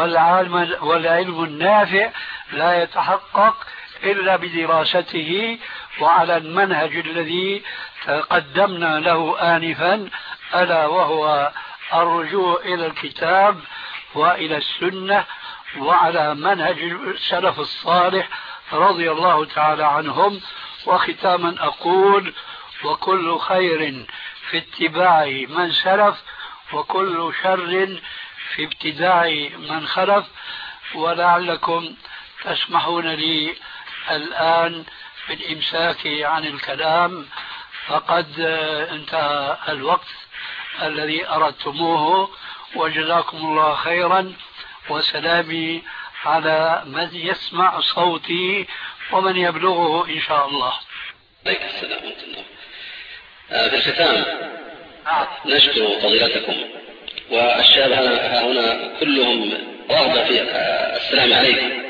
Speaker 5: والعلم النافع لا يتحقق إلا بدراسته وعلى المنهج الذي قدمنا له آنفا، ألا وهو الرجوع إلى الكتاب وإلى السنة وعلى منهج السلف الصالح رضي الله تعالى عنهم. وختاما أقول: وكل خير في اتباع من سلف، وكل شر في ابتداع من خلف. ولعلكم تسمحون لي الآن بالإمساك عن الكلام، فقد انتهى الوقت الذي أردتموه. وجزاكم الله خيرا، وسلامي على من يسمع صوتي ومن يبلغه إن شاء الله.
Speaker 4: عليك السلام ورحمة الله. في الختام نشكر فضيلتكم، والشباب هنا كلهم رغبة في السلام عليكم،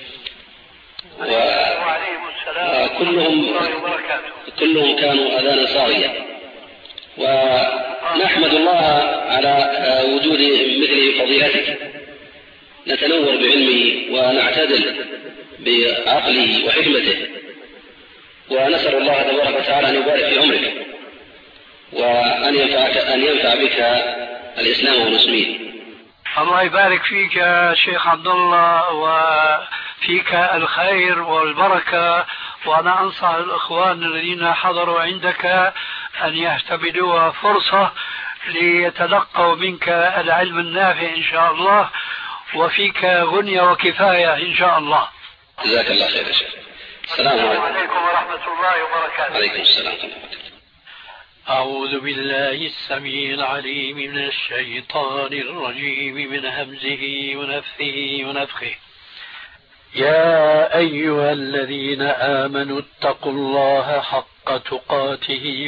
Speaker 4: وكلهم كانوا أذان صاغية، ونحمد الله على وجود مثل فضيلتك، نتنور بعلمه ونعتدل بعقله وحكمته، ونسأل الله تبارك وتعالى أن يبارك في عمرك وأن ينفع بك الإسلام والمسلمين.
Speaker 5: الله يبارك فيك يا شيخ عبد الله، وفيك الخير والبركة. وأنا أنصح الإخوان الذين حضروا عندك أن يهتبلوا فرصة ليتلقوا منك العلم النافع إن شاء الله، وفيك غنية وكفاية إن شاء الله.
Speaker 4: جزاك الله خير يا شيخ. السلام
Speaker 3: عليكم ورحمة الله وبركاته.
Speaker 4: عليكم السلام ورحمة الله.
Speaker 5: أعوذ بالله السميع العليم من الشيطان الرجيم، من همزه ونفثه ونفخه. يا أيها الذين آمنوا اتقوا الله حق تقاته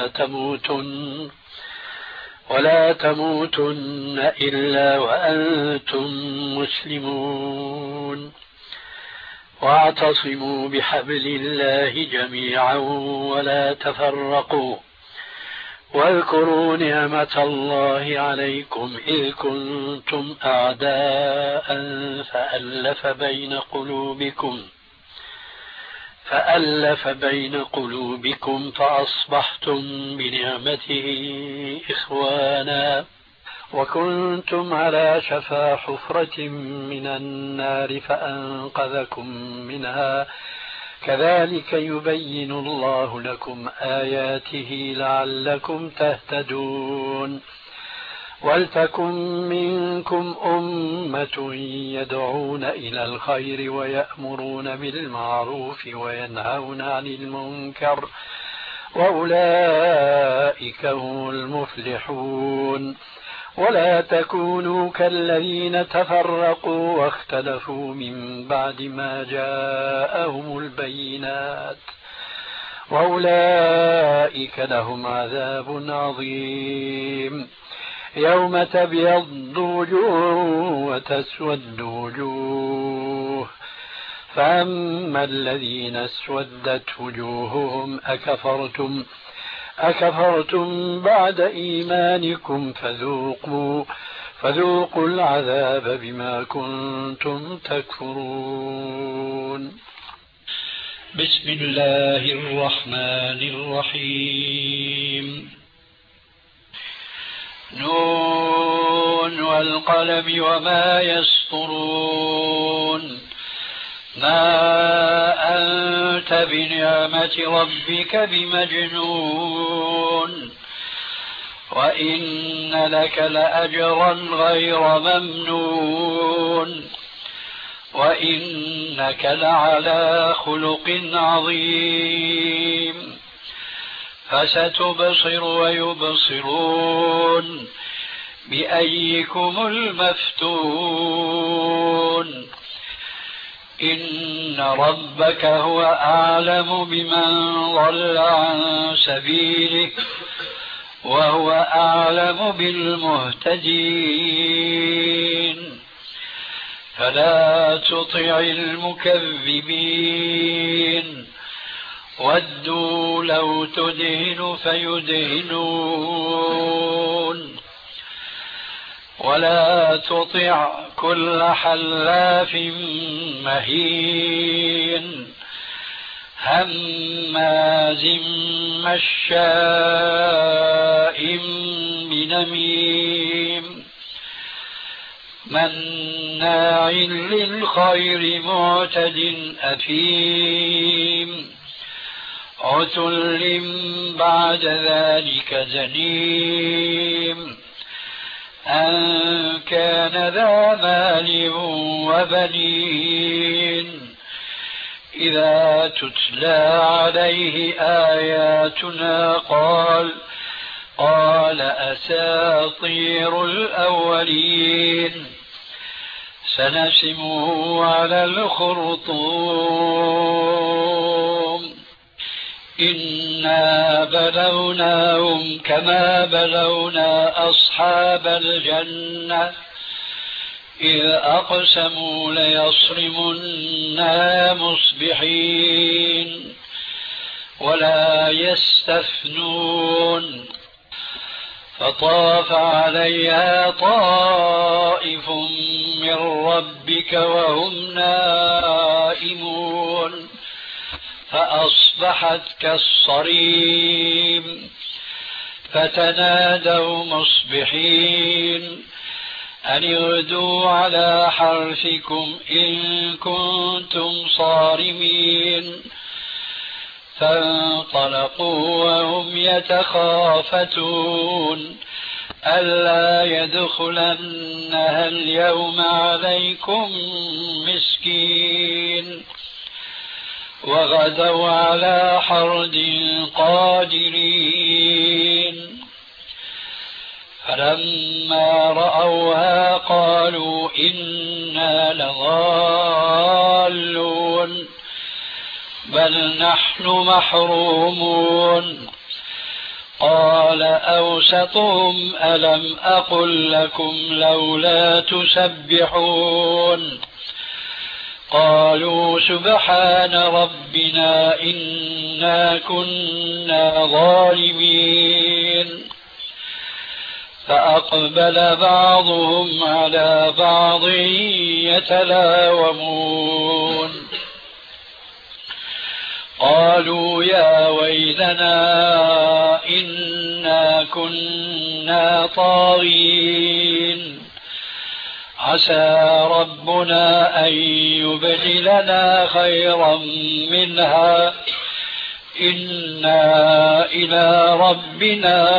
Speaker 5: ولا تموتن إلا وأنتم مسلمون، واعتصموا بحبل الله جميعا ولا تفرقوا، واذكروا نعمة الله عليكم إذ كنتم أعداء فألف بين قلوبكم فأصبحتم بنعمته إخوانا، وكنتم على شفا حفرة من النار فأنقذكم منها، كذلك يبين الله لكم آياته لعلكم تهتدون. ولتكن منكم أمة يدعون إلى الخير ويأمرون بالمعروف وينهون عن المنكر وأولئك هم المفلحون. ولا تكونوا كالذين تفرقوا واختلفوا من بعد ما جاءهم البينات، وأولئك لهم عذاب عظيم. يوم تبيض وجوه وتسود وجوه، فأما الذين اسودت وجوههم أكفرتم بعد إيمانكم فذوقوا العذاب بما كنتم تكفرون.
Speaker 6: بسم الله الرحمن الرحيم.
Speaker 5: نون والقلم وما يسطرون. ما أنت بنعمة ربك بمجنون، وإن لك لأجرا غير ممنون، وإنك لعلى خلق عظيم. فستبصر ويبصرون بأيكم المفتون. إن ربك هو أعلم بمن ضل عن سبيله وهو أعلم بالمهتدين. فلا تطع المكذبين ودوا لو تدهن فيدهنون. ولا تطع كل حلاف مهين هماز مشاء بنميم مناع للخير معتد أثيم عتل بعد ذلك زنيم أن كان ذا مال وبنين إذا تتلى عليه آياتنا قال أساطير الأولين سنسمه على الخرطوم. إنا بلوناهم كما بلونا أصحاب الجنة إذ أقسموا ليصرمنها مصبحين ولا يستثنون. فطاف عليها طائف من ربك وهم نائمون فأصبحت كالصريم. فتنادوا مصبحين أن اغدوا على حرثكم إن كنتم صارمين. فانطلقوا وهم يتخافتون ألا يدخلنها اليوم عليكم مسكين. وغدوا على حرد قادرين. فلما رأوها قالوا إنا لضالون بل نحن محرومون. قال أوسطهم ألم أقل لكم لولا تسبحون. قالوا سبحان ربنا إنا كنا ظالمين. فأقبل بعضهم على بعض يتلاومون. قالوا يا ويلنا إنا كنا طاغين عسى ربنا أن يبدلنا خيرا منها إنا إلى ربنا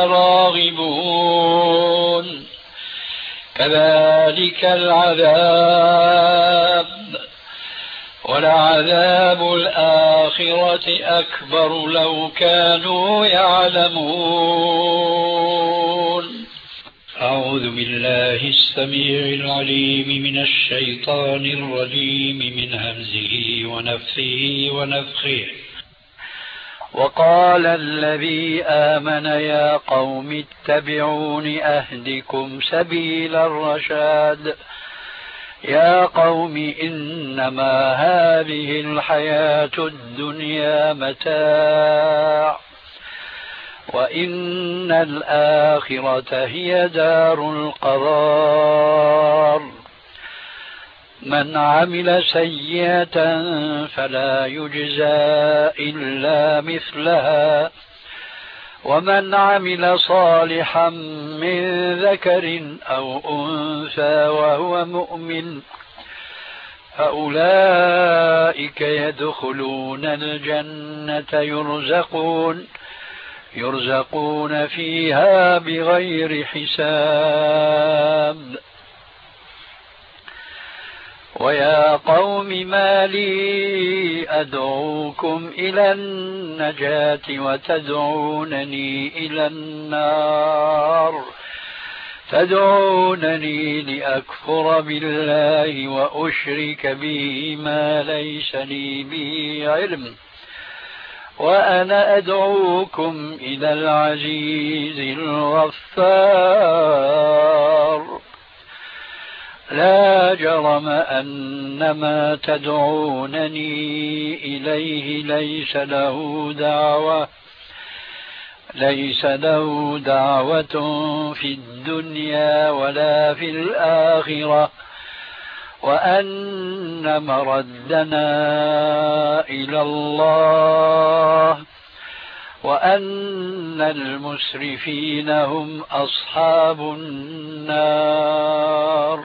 Speaker 5: راغبون. كذلك العذاب
Speaker 6: ولعذاب الآخرة أكبر لو كانوا يعلمون. أعوذ بالله السميع العليم من الشيطان الرجيم من همزه ونفثه ونفخه.
Speaker 5: وقال الذي آمن يا قوم اتبعون أهدكم سبيل الرشاد. يا قوم إنما هذه الحياة الدنيا متاع وإن الآخرة هي دار القرار. من عمل سيئة فلا يجزى إلا مثلها ومن عمل صالحا من ذكر أو أنثى وهو مؤمن فأولئك يدخلون الجنة يرزقون فيها بغير حساب. ويا قوم ما لي أدعوكم إلى النجاة وتدعونني إلى النار تدعونني لأكفر بالله وأشرك به ما ليس لي به علم وأنا أدعوكم إلى العزيز الغفار. لا جرم أن ما تدعونني إليه ليس له دعوة في الدنيا ولا في الآخرة وأن مردنا إلى الله وأن المسرفين هم أصحاب النار.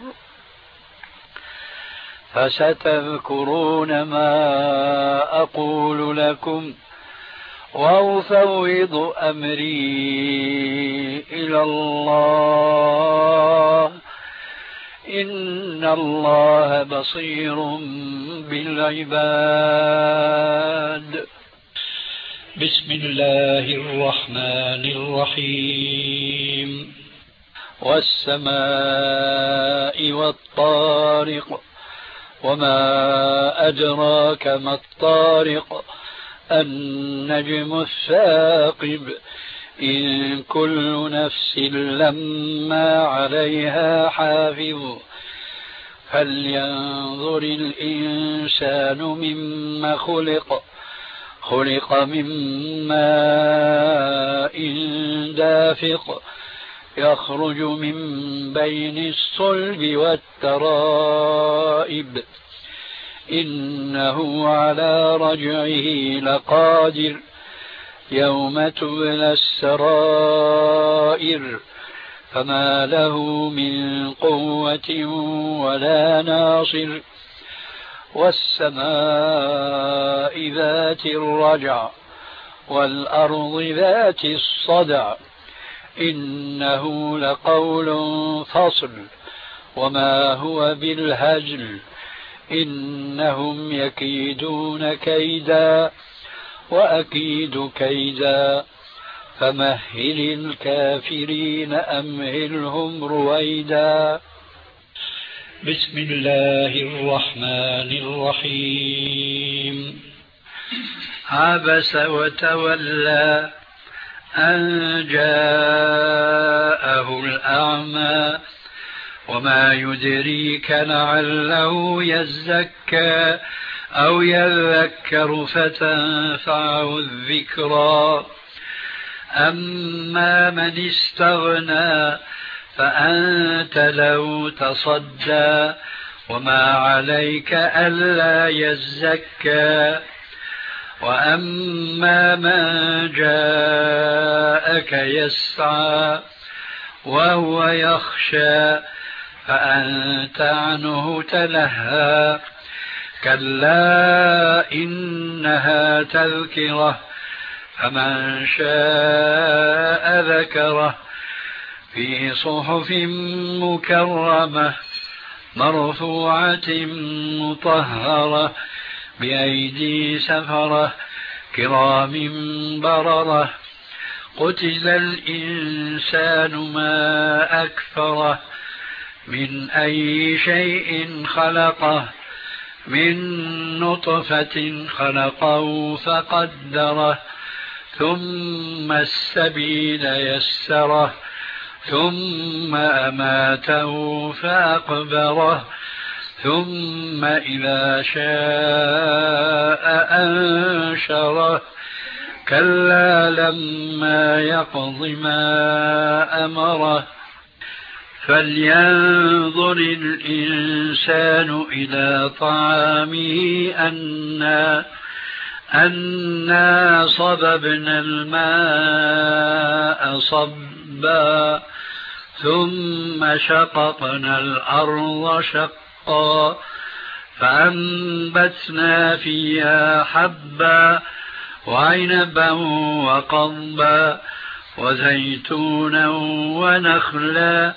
Speaker 5: فستذكرون ما أقول لكم وأفوض أمري إلى الله إن الله بصير بالعباد.
Speaker 6: بسم الله الرحمن الرحيم.
Speaker 5: والسماء والطارق وما أدراك ما الطارق النجم الثاقب إن كل نفس لما عليها حافظ فلينظر الإنسان مما خلق من ماء دافق يخرج من بين الصلب والترائب إنه على رجعه لقادر يوم تبلى السرائر فما له من قوة ولا ناصر. والسماء ذات الرجع والأرض ذات الصدع إنه لقول فصل وما هو بالهزل إنهم يكيدون كيدا وأكيد كيدا فمهل الكافرين أمهلهم رويدا.
Speaker 6: بسم الله الرحمن الرحيم.
Speaker 5: عبس وتولى أن جاءه الأعمى وما يدريك لعله يزكى أو يذكر فتنفعه الذكرى. أما من استغنى فأنت له تصدى وما عليك ألا يزكى. وأما من جاءك يسعى وهو يخشى فأنت عنه تلهى. كلا إنها تذكرة فمن شاء ذكره في صحف مكرمة مرفوعة مطهرة
Speaker 6: بأيدي سفرة كرام بررة قتل الإنسان ما أكفره من أي شيء خلقه من نطفة خلقه فقدره ثم السبيل يسره ثم أماته فأقبره ثم إذا شاء أنشره كلا لما يقض ما أمره فلينظر الإنسان إلى طعامه أنا صببنا الماء صبا ثم شققنا الأرض شقا فأنبتنا فيها حبا وعنبا وقضبا وزيتونا ونخلا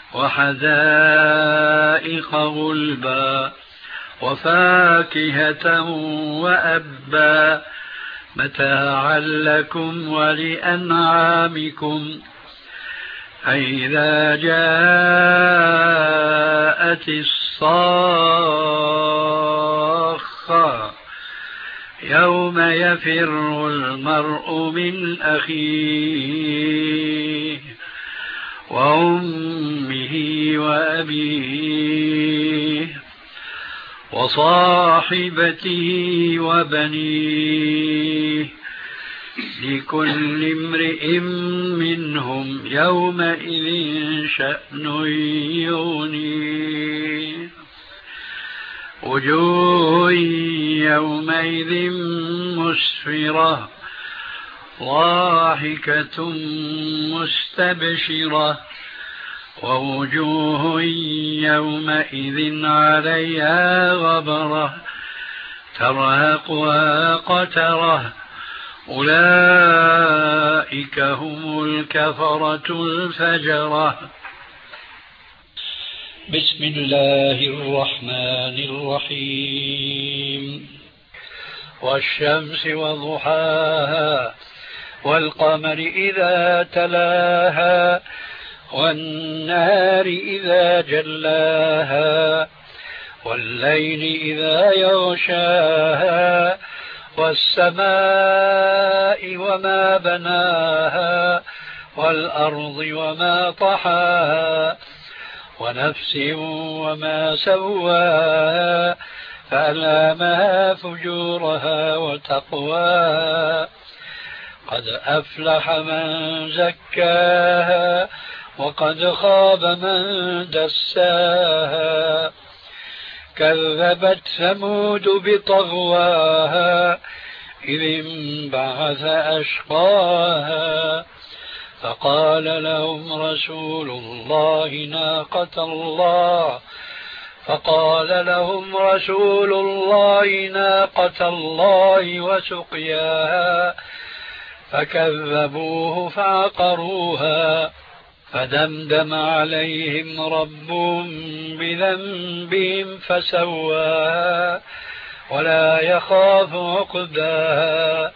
Speaker 6: وحدائق غلبا وفاكهة وأبا متاعا لكم ولأنعامكم فإذا جاءت الصاخة يوم يفر المرء من أخيه وأمه وأبيه وصاحبته وبنيه لكل امرئ منهم يومئذ شأن يغنيه وجوه يومئذ مسفرة ضاحكة مستبشرة ووجوه يومئذ عليها غبرة ترهقها قترة أولئك هم الكفرة الفجرة.
Speaker 5: بسم الله الرحمن الرحيم والشمس وضحاها والقمر إذا تلاها والنهار إذا جلاها والليل إذا يغشاها والسماء وما بناها والأرض وما طحاها ونفس وما سواها فألهمها فجورها وتقواها قد أفلح من زكاها وقد خاب من دساها كذبت ثمود بطغواها إذ انبعث أشقاها فقال لهم رسول الله ناقة الله وسقياها فكذبوه فعقروها فدمدم عليهم ربهم بذنبهم فسواها ولا يخاف عقباها.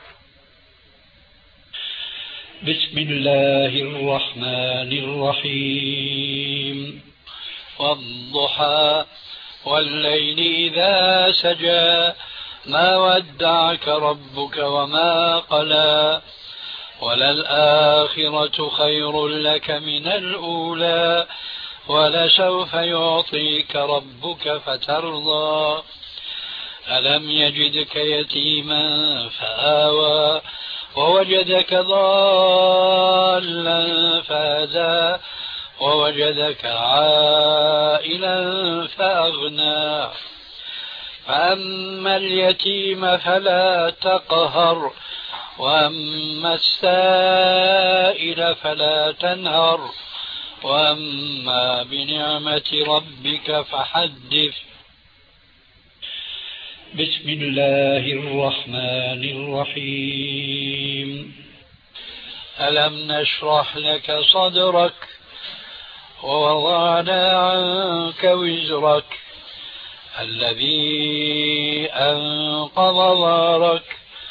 Speaker 6: بسم الله الرحمن الرحيم والضحى والليل إذا سجى ما ودعك ربك وما قلى وللآخرة خير لك من الأولى ولسوف يعطيك ربك فترضى ألم يجدك يتيما فآوى ووجدك ضالا فهدى ووجدك عائلا فأغنى فأما اليتيم فلا تقهر وأما السائل فلا تنهر وأما بنعمة ربك فحدث.
Speaker 5: بسم الله الرحمن الرحيم
Speaker 6: ألم نشرح لك صدرك ووضعنا عنك وزرك الذي أنقض ظهرك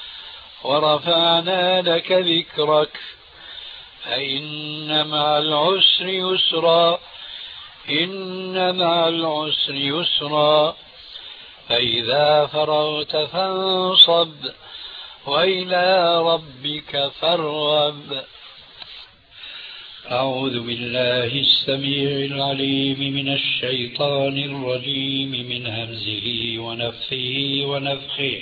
Speaker 6: ورفعنا لك ذكرك فإن مع العسر يسرا إن مع العسر يسرا فإذا فرغت فانصب وإلى ربك فارغب. أعوذ بالله السميع العليم من الشيطان الرجيم من همزه ونفثه ونفخه.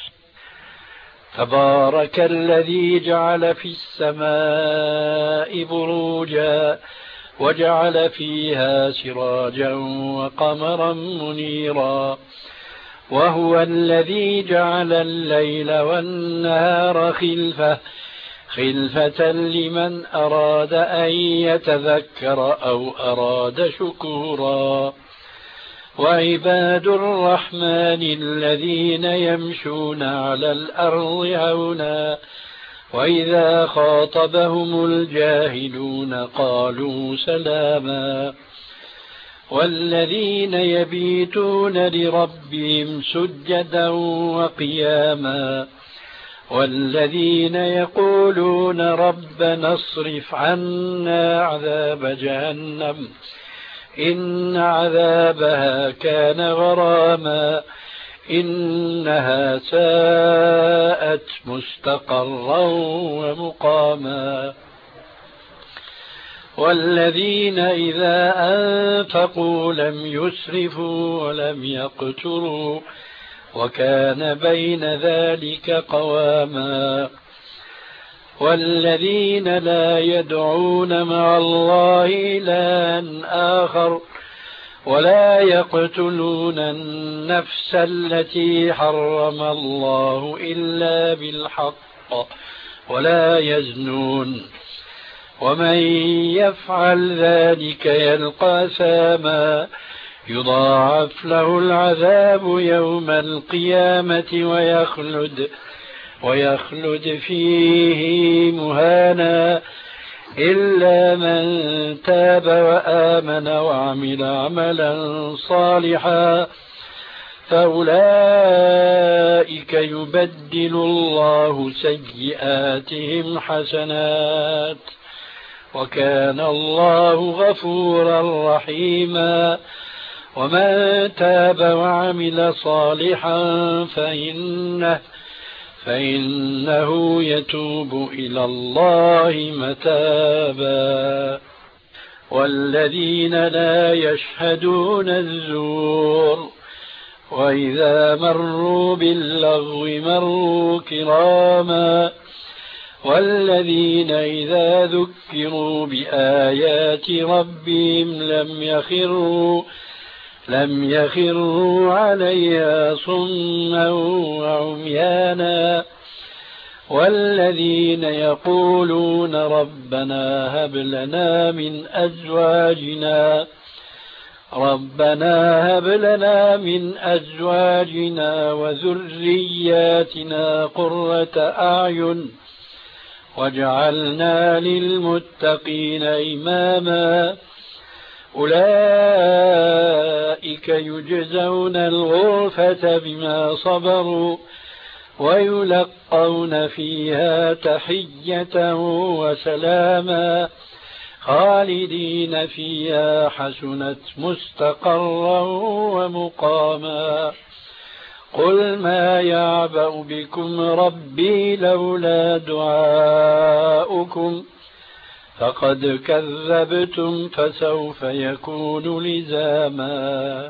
Speaker 6: تبارك الذي جعل في السماء بروجا وجعل فيها سراجا وقمرا منيرا وهو الذي جعل الليل والنهار خلفة لمن أراد أن يتذكر أو أراد شكورا. وعباد الرحمن الذين يمشون على الأرض هونا وإذا خاطبهم الجاهلون قالوا سلاما. والذين يبيتون لربهم سجدا وقياما والذين يقولون ربنا اصرف عنا عذاب جهنم إن عذابها كان غراما إنها ساءت مستقرا ومقاما. والذين إذا أنفقوا لم يسرفوا ولم يقتروا وكان بين ذلك قواما. والذين لا يدعون مع الله إلها آخر ولا يقتلون النفس التي حرم الله إلا بالحق ولا يزنون ومن يفعل ذلك يلقى أثاما يضاعف له العذاب يوم القيامة ويخلد فيه مهانا إلا من تاب وآمن وعمل عملا صالحا فأولئك يبدل الله سيئاتهم حسنات وكان الله غفورا رحيما. ومن تاب وعمل صالحا فإنه يتوب إلى الله متابا. والذين لا يشهدون الزور وإذا مروا باللغو مروا كراما. والذين إذا ذكروا بآيات ربهم لم يخروا عليها صما وعميانا. والذين يقولون ربنا هب لنا من أزواجنا وذرياتنا قرة أعين واجعلنا للمتقين إماما. أولئك يجزون الغرفة بما صبروا ويلقون فيها تحية وسلاما خالدين فيها حسنت مستقرا ومقاما. قل ما يعبأ بكم ربي لولا دعاؤكم فقد كذبتم فسوف يكون لزاما.